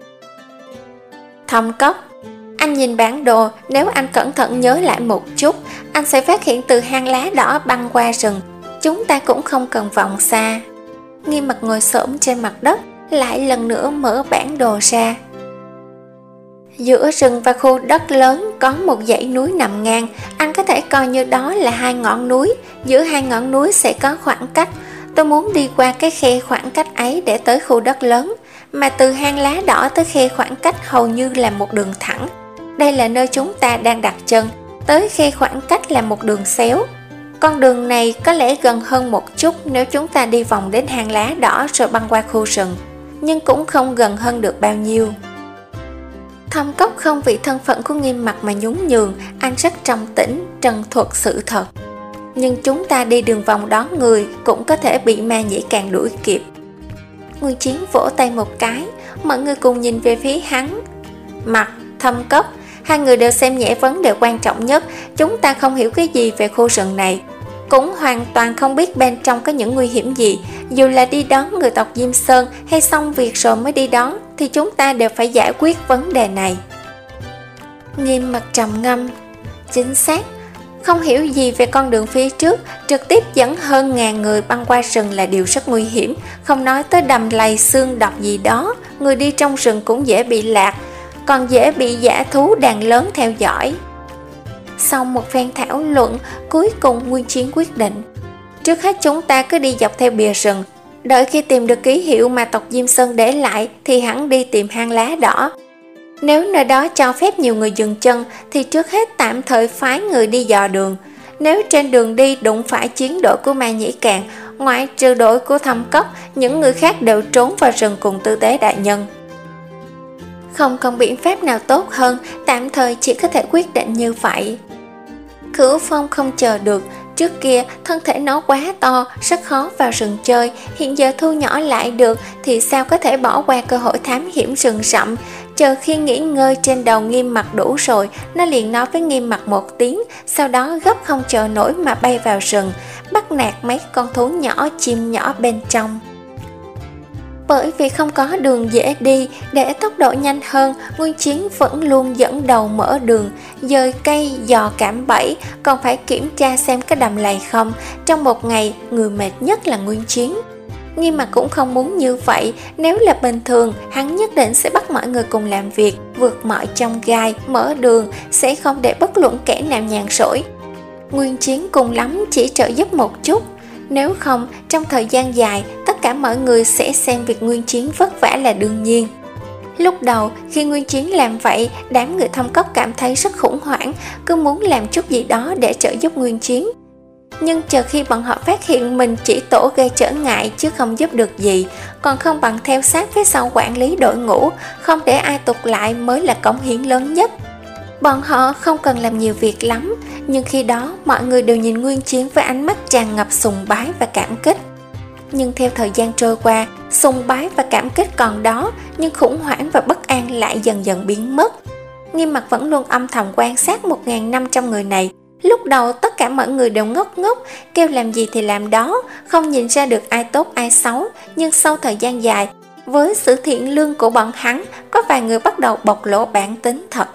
Thâm Cốc, anh nhìn bản đồ, nếu anh cẩn thận nhớ lại một chút, anh sẽ phát hiện từ hang lá đỏ băng qua rừng, chúng ta cũng không cần vòng xa. Nghiêm Mặc ngồi xổm trên mặt đất, lại lần nữa mở bản đồ ra. Giữa rừng và khu đất lớn có một dãy núi nằm ngang, anh có thể coi như đó là hai ngọn núi, giữa hai ngọn núi sẽ có khoảng cách. Tôi muốn đi qua cái khe khoảng cách ấy để tới khu đất lớn, mà từ hang lá đỏ tới khe khoảng cách hầu như là một đường thẳng. Đây là nơi chúng ta đang đặt chân, tới khe khoảng cách là một đường xéo. Con đường này có lẽ gần hơn một chút nếu chúng ta đi vòng đến hang lá đỏ rồi băng qua khu rừng, nhưng cũng không gần hơn được bao nhiêu. Thâm Cốc không vì thân phận của Nghiêm Mặc mà nhún nhường, anh rất trầm tĩnh, trần thuật sự thật. Nhưng chúng ta đi đường vòng đón người cũng có thể bị Ma Nhĩ Càn đuổi kịp. Nguyên Chiến vỗ tay một cái, mọi người cùng nhìn về phía hắn. Mặc, Thâm Cốc, hai người đều xem nhẹ vấn đề quan trọng nhất. Chúng ta không hiểu cái gì về khu rừng này, cũng hoàn toàn không biết bên trong có những nguy hiểm gì. Dù là đi đón người tộc Diêm Sơn hay xong việc rồi mới đi đón thì chúng ta đều phải giải quyết vấn đề này. Nghiêm Mặc trầm ngâm. Chính xác, không hiểu gì về con đường phía trước, trực tiếp dẫn hơn ngàn người băng qua rừng là điều rất nguy hiểm. Không nói tới đầm lầy xương độc gì đó, người đi trong rừng cũng dễ bị lạc, còn dễ bị dã thú đàn lớn theo dõi. Sau một phen thảo luận, cuối cùng Nguyên Chiến quyết định, trước hết chúng ta cứ đi dọc theo bìa rừng, đợi khi tìm được ký hiệu mà tộc Diêm Sơn để lại thì hẳn đi tìm hang lá đỏ. Nếu nơi đó cho phép nhiều người dừng chân thì trước hết tạm thời phái người đi dò đường. Nếu trên đường đi đụng phải chiến đội của Ma Nhĩ Càn, ngoại trừ đội của Thâm Cốc, những người khác đều trốn vào rừng cùng Tư Tế đại nhân. Không còn biện pháp nào tốt hơn, tạm thời chỉ có thể quyết định như vậy. Cửu Phong không chờ được, trước kia thân thể nó quá to, rất khó vào rừng chơi, hiện giờ thu nhỏ lại được thì sao có thể bỏ qua cơ hội thám hiểm rừng rậm. Chờ khi nghỉ ngơi trên đầu Nghiêm Mặc đủ rồi, nó liền nói với Nghiêm Mặc một tiếng, sau đó gấp không chờ nổi mà bay vào rừng, bắt nạt mấy con thú nhỏ, chim nhỏ bên trong. Bởi vì không có đường dễ đi, để tốc độ nhanh hơn, Nguyên Chiến vẫn luôn dẫn đầu mở đường, dời cây, dò cảm bẫy, còn phải kiểm tra xem có đầm lầy không. Trong một ngày, người mệt nhất là Nguyên Chiến. Nhưng mà cũng không muốn như vậy, nếu là bình thường, hắn nhất định sẽ bắt mọi người cùng làm việc, vượt mọi chông gai, mở đường, sẽ không để bất luận kẻ nào nhàn rỗi. Nguyên Chiến cùng lắm chỉ trợ giúp một chút, nếu không, trong thời gian dài, tất cả mọi người sẽ xem việc Nguyên Chiến vất vả là đương nhiên. Lúc đầu, khi Nguyên Chiến làm vậy, đám người thâm cốc cảm thấy rất khủng hoảng, cứ muốn làm chút gì đó để trợ giúp Nguyên Chiến. Nhưng chờ khi bọn họ phát hiện mình chỉ tổ gây trở ngại chứ không giúp được gì, còn không bằng theo sát phía sau quản lý đội ngũ, không để ai tụt lại mới là cống hiến lớn nhất. Bọn họ không cần làm nhiều việc lắm, nhưng khi đó mọi người đều nhìn Nguyên Chiến với ánh mắt tràn ngập sùng bái và cảm kích. Nhưng theo thời gian trôi qua, sùng bái và cảm kích còn đó, nhưng khủng hoảng và bất an lại dần dần biến mất. Nghiêm Mặc vẫn luôn âm thầm quan sát một nghìn năm trăm người này. Lúc đầu tất cả mọi người đều ngốc ngốc, kêu làm gì thì làm đó, không nhìn ra được ai tốt ai xấu. Nhưng sau thời gian dài, với sự thiện lương của bọn hắn, có vài người bắt đầu bộc lộ bản tính thật.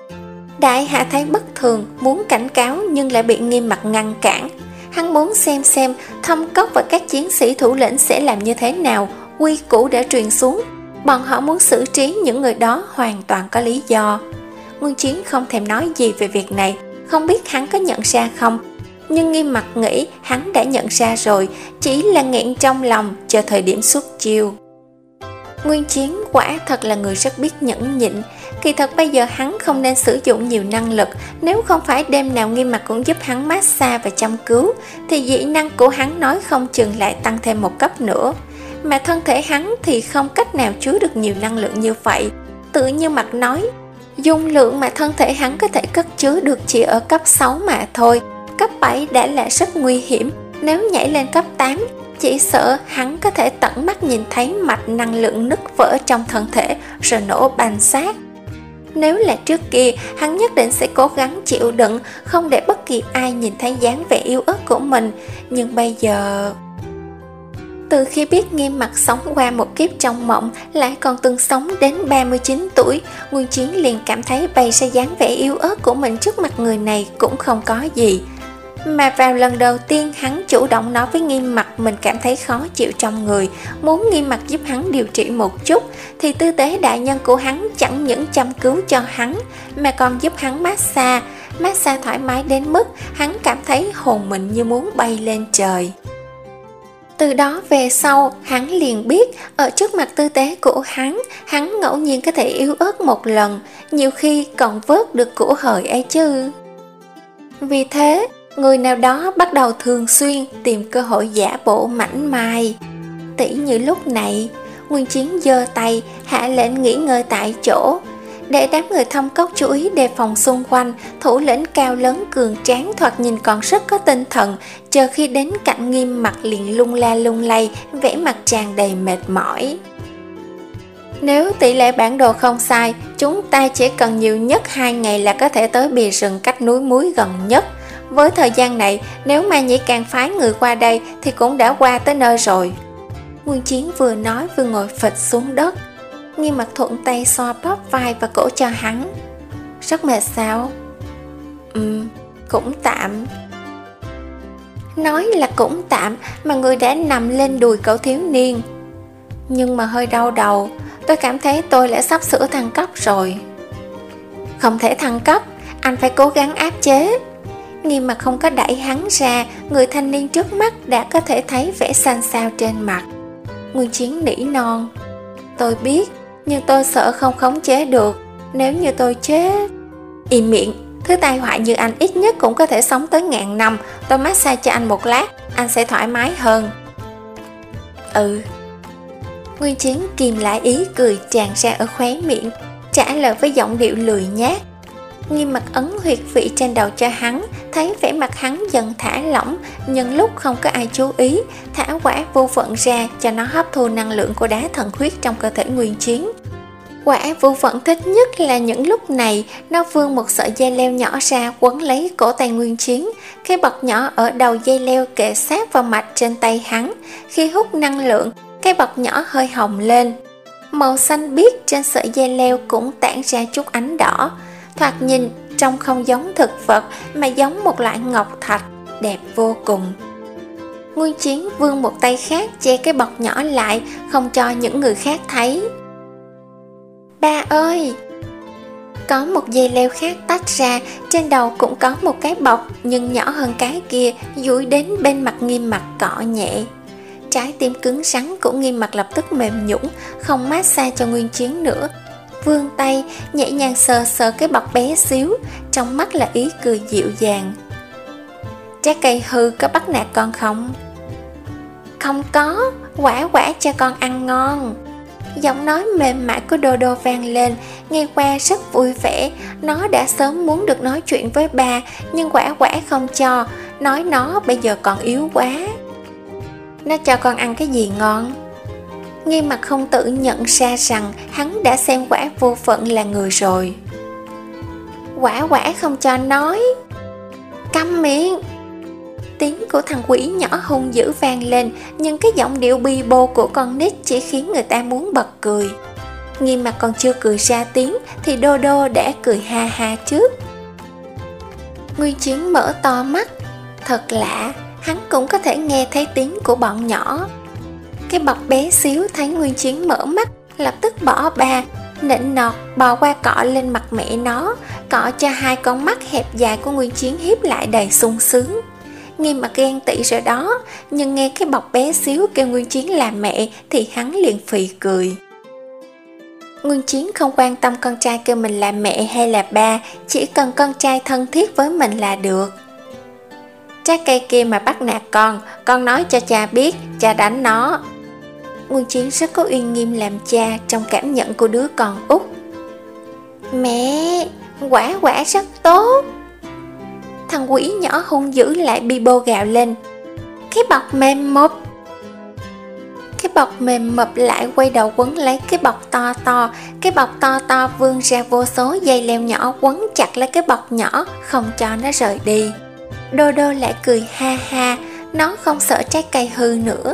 Đại Hạ thấy bất thường, muốn cảnh cáo nhưng lại bị Nghiêm Mặc ngăn cản. Hắn muốn xem xem Thâm Cốc và các chiến sĩ thủ lĩnh sẽ làm như thế nào, quy củ đã truyền xuống. Bọn họ muốn xử trí những người đó hoàn toàn có lý do. Nguyên Chiến không thèm nói gì về việc này, không biết hắn có nhận ra không. Nhưng Nghiêm Mặc nghĩ hắn đã nhận ra rồi, chỉ là nghẹn trong lòng chờ thời điểm xuất chiêu. Nguyên Chiến quả thật là người rất biết nhẫn nhịn. Kỳ thật bây giờ hắn không nên sử dụng nhiều năng lực, nếu không phải đêm nào Nghiêm Mặc cũng giúp hắn massage và chăm cứu, thì dị năng của hắn nói không chừng lại tăng thêm một cấp nữa. Mà thân thể hắn thì không cách nào chứa được nhiều năng lượng như vậy. Tự như Mặc nói, dung lượng mà thân thể hắn có thể cất chứa được chỉ ở cấp sáu mà thôi. Cấp bảy đã là rất nguy hiểm, nếu nhảy lên cấp tám, chỉ sợ hắn có thể tận mắt nhìn thấy mạch năng lượng nứt vỡ trong thân thể rồi nổ banh xác. Nếu là trước kia, hắn nhất định sẽ cố gắng chịu đựng, không để bất kỳ ai nhìn thấy dáng vẻ yếu ớt của mình. Nhưng bây giờ... Từ khi biết Nghiêm Mặc sống qua một kiếp trong mộng, lại còn từng sống đến ba mươi chín tuổi, Nguyên Chiến liền cảm thấy bày ra dáng vẻ yếu ớt của mình trước mặt người này cũng không có gì. Mà vào lần đầu tiên hắn chủ động nói với Nghiêm Mặc mình cảm thấy khó chịu trong người, muốn Nghiêm Mặc giúp hắn điều trị một chút, thì tư tế đại nhân của hắn chẳng những chăm cứu cho hắn, mà còn giúp hắn massage, massage thoải mái đến mức hắn cảm thấy hồn mình như muốn bay lên trời. Từ đó về sau, hắn liền biết ở trước mặt tư tế của hắn, hắn ngẫu nhiên có thể yếu ớt một lần, nhiều khi còn vớt được của hời ấy chứ. Vì thế, người nào đó bắt đầu thường xuyên tìm cơ hội giả bộ mảnh mai. Tỉ như lúc này, Nguyên Chiến giơ tay hạ lệnh nghỉ ngơi tại chỗ. Để đám người Thâm Cốc chú ý đề phòng xung quanh, thủ lĩnh cao lớn cường tráng thoạt nhìn còn rất có tinh thần, chờ khi đến cạnh Nghiêm Mặc liền lung la lung lay, vẻ mặt tràn đầy mệt mỏi. Nếu tỷ lệ bản đồ không sai, chúng ta chỉ cần nhiều nhất hai ngày là có thể tới bìa rừng cách núi Muối gần nhất. Với thời gian này, nếu mà Nhĩ Càng phái người qua đây thì cũng đã qua tới nơi rồi. Nguyên Chiến vừa nói vừa ngồi phịch xuống đất. Nghiêm Mặc thuận tay xoa bóp vai và cổ cho hắn. Rất mệt sao? Ừm, cũng tạm. Nói là cũng tạm mà người đã nằm lên đùi cậu thiếu niên. Nhưng mà hơi đau đầu, tôi cảm thấy tôi đã sắp sửa thăng cấp rồi. Không thể thăng cấp, anh phải cố gắng áp chế. Nghiêm Mặc không có đẩy hắn ra, người thanh niên trước mắt đã có thể thấy vẻ xanh xao trên mặt. Nguyên Chiến nỉ non. Tôi biết, nhưng tôi sợ không khống chế được. Nếu như tôi chết... Im miệng, thứ tai họa như anh ít nhất cũng có thể sống tới ngàn năm. Tôi massage cho anh một lát, anh sẽ thoải mái hơn. Ừ. Nguyên Chiến kìm lại ý cười tràn ra ở khóe miệng, trả lời với giọng điệu lười nhác. Nghiêm Mặc ấn huyệt vị trên đầu cho hắn, thấy vẻ mặt hắn dần thả lỏng, nhân lúc không có ai chú ý, thả quả vô phận ra cho nó hấp thu năng lượng của đá thần huyết trong cơ thể Nguyên Chiến. Quả Vũ vẫn thích nhất là những lúc này, nó vươn một sợi dây leo nhỏ ra quấn lấy cổ tay Nguyên Chiến. Cái bọc nhỏ ở đầu dây leo kề sát vào mạch trên tay hắn. Khi hút năng lượng, cái bọc nhỏ hơi hồng lên. Màu xanh biếc trên sợi dây leo cũng tản ra chút ánh đỏ. Thoạt nhìn trông không giống thực vật mà giống một loại ngọc thạch, đẹp vô cùng. Nguyên Chiến vươn một tay khác che cái bọc nhỏ lại, không cho những người khác thấy. Ba ơi! Có một dây leo khác tách ra, trên đầu cũng có một cái bọc nhưng nhỏ hơn cái kia, duỗi đến bên mặt Nghiêm Mặc cọ nhẹ. Trái tim cứng rắn của Nghiêm Mặc lập tức mềm nhũn, không massage cho Nguyên Chiến nữa. Vươn tay nhẹ nhàng sờ sờ cái bọc bé xíu, trong mắt là ý cười dịu dàng. Trái cây hư có bắt nạt con không? Không có, quả quả cho con ăn ngon. Giọng nói mềm mại của Đô Đô vang lên, nghe qua rất vui vẻ. Nó đã sớm muốn được nói chuyện với ba, nhưng quả quả không cho, nói nó bây giờ còn yếu quá. Nó cho con ăn cái gì ngon? Nghiêm Mặc không tự nhận ra rằng hắn đã xem Quả Vô Phận là người rồi. Quả quả không cho nói. Câm miệng! Tiếng của thằng quỷ nhỏ hung dữ vang lên, nhưng cái giọng điệu bi bô của con nít chỉ khiến người ta muốn bật cười. Nghiêm Mặc còn chưa cười ra tiếng thì Đô Đô đã cười ha ha trước. Nguyên Chiến mở to mắt. Thật lạ, hắn cũng có thể nghe thấy tiếng của bọn nhỏ. Cái bọc bé xíu thấy Nguyên Chiến mở mắt, lập tức bỏ ba, nịnh nọt bò qua cọ lên mặt mẹ nó, cọ cho hai con mắt hẹp dài của Nguyên Chiến hiếp lại đầy sung sướng. Nghiêm Mặc ghen tị rồi đó, nhưng nghe cái bọc bé xíu kêu Nguyên Chiến là mẹ thì hắn liền phì cười. Nguyên Chiến không quan tâm con trai kêu mình là mẹ hay là ba, chỉ cần con trai thân thiết với mình là được. Trái cây kia mà bắt nạt con, con nói cho cha biết, cha đánh nó. Nguyên Chiến rất có uy nghiêm làm cha trong cảm nhận của đứa con út. Mẹ, quả quả rất tốt. Thằng quỷ nhỏ hung dữ lại bi bô gào lên. Cái bọc mềm mập. Cái bọc mềm mập lại quay đầu quấn lấy cái bọc to to. Cái bọc to to vươn ra vô số dây leo nhỏ quấn chặt lấy cái bọc nhỏ, không cho nó rời đi. Đô Đô lại cười ha ha, nó không sợ trái cây hư nữa.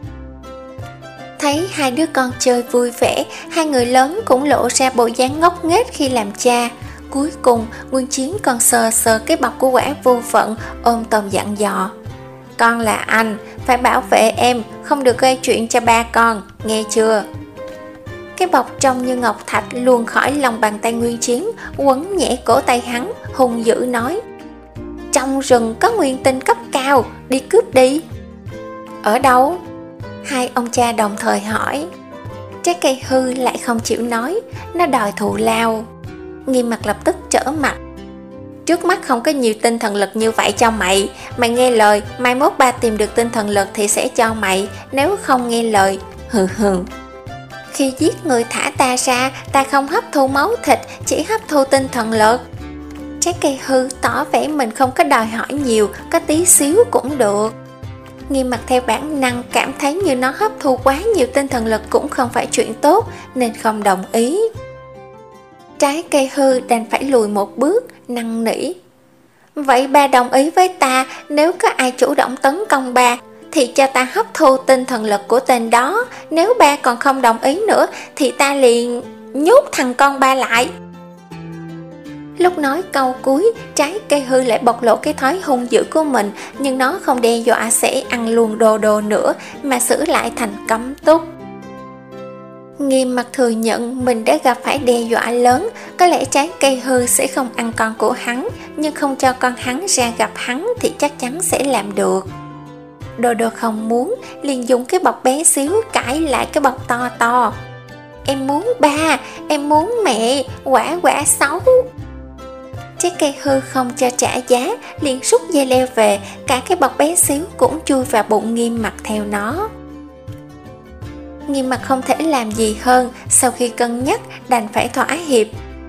Thấy hai đứa con chơi vui vẻ, hai người lớn cũng lộ ra bộ dáng ngốc nghếch khi làm cha. Cuối cùng, Nguyên Chiến còn sờ sờ cái bọc của Quả Vô Phận, ôm tôm dặn dò. Con là anh, phải bảo vệ em, không được gây chuyện cho ba con, nghe chưa? Cái bọc trông như ngọc thạch luồn khỏi lòng bàn tay Nguyên Chiến, quấn nhẹ cổ tay hắn, hung dữ nói. Trong rừng có nguyên tinh cấp cao, đi cướp đi. Ở đâu? Hai ông cha đồng thời hỏi. Trái cây hư lại không chịu nói, nó đòi thù lao. Nghiêm Mặc lập tức trở mặt. Trước mắt không có nhiều tinh thần lực như vậy cho mày. Mày nghe lời, mai mốt ba tìm được tinh thần lực thì sẽ cho mày. Nếu không nghe lời, hừ hừ. Khi giết người thả ta ra, ta không hấp thu máu thịt, chỉ hấp thu tinh thần lực. Trái cây hư tỏ vẻ mình không có đòi hỏi nhiều, có tí xíu cũng được. Nghiêm Mặc theo bản năng cảm thấy như nó hấp thu quá nhiều tinh thần lực cũng không phải chuyện tốt, nên không đồng ý. Trái cây hư đành phải lùi một bước, năn nỉ. Vậy ba đồng ý với ta, nếu có ai chủ động tấn công ba thì cho ta hấp thu tinh thần lực của tên đó. Nếu ba còn không đồng ý nữa thì ta liền nhốt thằng con ba lại. Lúc nói câu cuối, trái cây hư lại bộc lộ cái thói hung dữ của mình, nhưng nó không đe dọa sẽ ăn luôn Đô Đô nữa, mà xử lại thành cấm túc. Nghiêm Mặc thừa nhận mình đã gặp phải đe dọa lớn, có lẽ trái cây hư sẽ không ăn con của hắn, nhưng không cho con hắn ra gặp hắn thì chắc chắn sẽ làm được. Đô Đô không muốn, liền dùng cái bọc bé xíu cãi lại cái bọc to to. Em muốn ba, em muốn mẹ, quả quả xấu. Trái cây hư không cho trả giá, liền rút dây leo về, cả cái bọc bé xíu cũng chui vào bụng Nghiêm Mặc theo nó. Nghiêm Mặc không thể làm gì hơn, sau khi cân nhắc đành phải thỏa hiệp.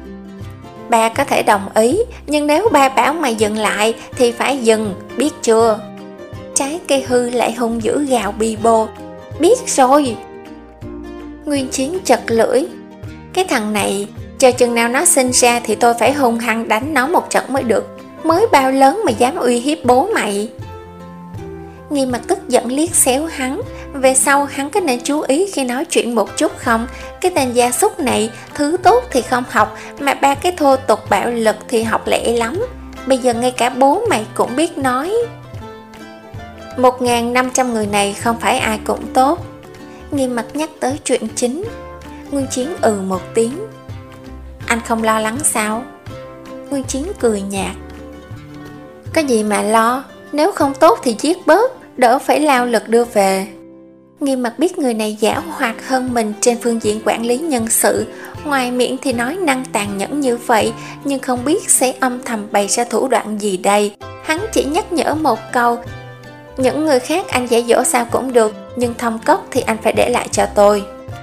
Ba có thể đồng ý, nhưng nếu ba bảo mày dừng lại thì phải dừng, biết chưa? Trái cây hư lại hung dữ gào bi bô. Biết rồi. Nguyên Chiến chật lưỡi. Cái thằng này, chờ chừng nào nó sinh ra thì tôi phải hung hăng đánh nó một trận mới được. Mới bao lớn mà dám uy hiếp bố mày. Nghi Mặt tức giận liếc xéo hắn. Về sau hắn có nên chú ý khi nói chuyện một chút không? Cái tên gia súc này, thứ tốt thì không học, mà ba cái thô tục bạo lực thì học lẹ lắm. Bây giờ ngay cả bố mày cũng biết nói. Một nghìn năm trăm người này không phải ai cũng tốt. Nghi Mặt nhắc tới chuyện chính. Nguyên Chiến ừ một tiếng. Anh không lo lắng sao? Nguyên Chiến cười nhạt. Có gì mà lo, nếu không tốt thì giết bớt, đỡ phải lao lực đưa về. Nghi Mặt biết người này giảo hoạt hơn mình trên phương diện quản lý nhân sự. Ngoài miệng thì nói năng tàn nhẫn như vậy, nhưng không biết sẽ âm thầm bày ra thủ đoạn gì đây. Hắn chỉ nhắc nhở một câu: những người khác anh dạy dỗ sao cũng được, nhưng Thông Cốc thì anh phải để lại cho tôi.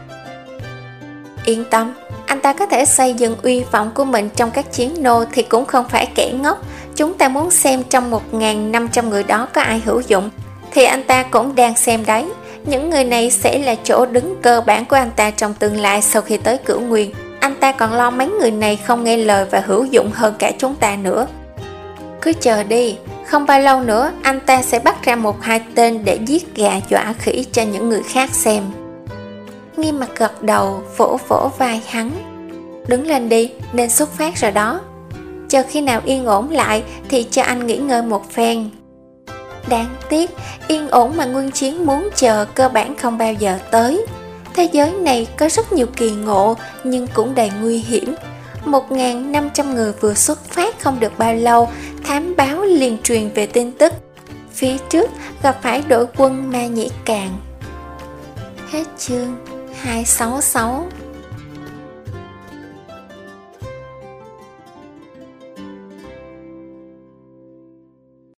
Yên tâm, anh ta có thể xây dựng uy vọng của mình trong các chiến nô thì cũng không phải kẻ ngốc. Chúng ta muốn xem trong một nghìn năm trăm người đó có ai hữu dụng, thì anh ta cũng đang xem đấy. Những người này sẽ là chỗ đứng cơ bản của anh ta trong tương lai sau khi tới Cửu Nguyên. Anh ta còn lo mấy người này không nghe lời và hữu dụng hơn cả chúng ta nữa. Cứ chờ đi, không bao lâu nữa anh ta sẽ bắt ra một hai tên để giết gà dọa khỉ cho những người khác xem. Nghi Mặt gật đầu, vỗ vỗ vai hắn. Đứng lên đi, nên xuất phát rồi đó. Chờ khi nào yên ổn lại thì cho anh nghỉ ngơi một phen. Đáng tiếc, yên ổn mà Nguyên Chiến muốn chờ cơ bản không bao giờ tới. Thế giới này có rất nhiều kỳ ngộ, nhưng cũng đầy nguy hiểm. Một nghìn năm trăm người vừa xuất phát không được bao lâu, thám báo liền truyền về tin tức. Phía trước gặp phải đội quân Ma Nhĩ Càn. Hết chương hai trăm sáu mươi sáu.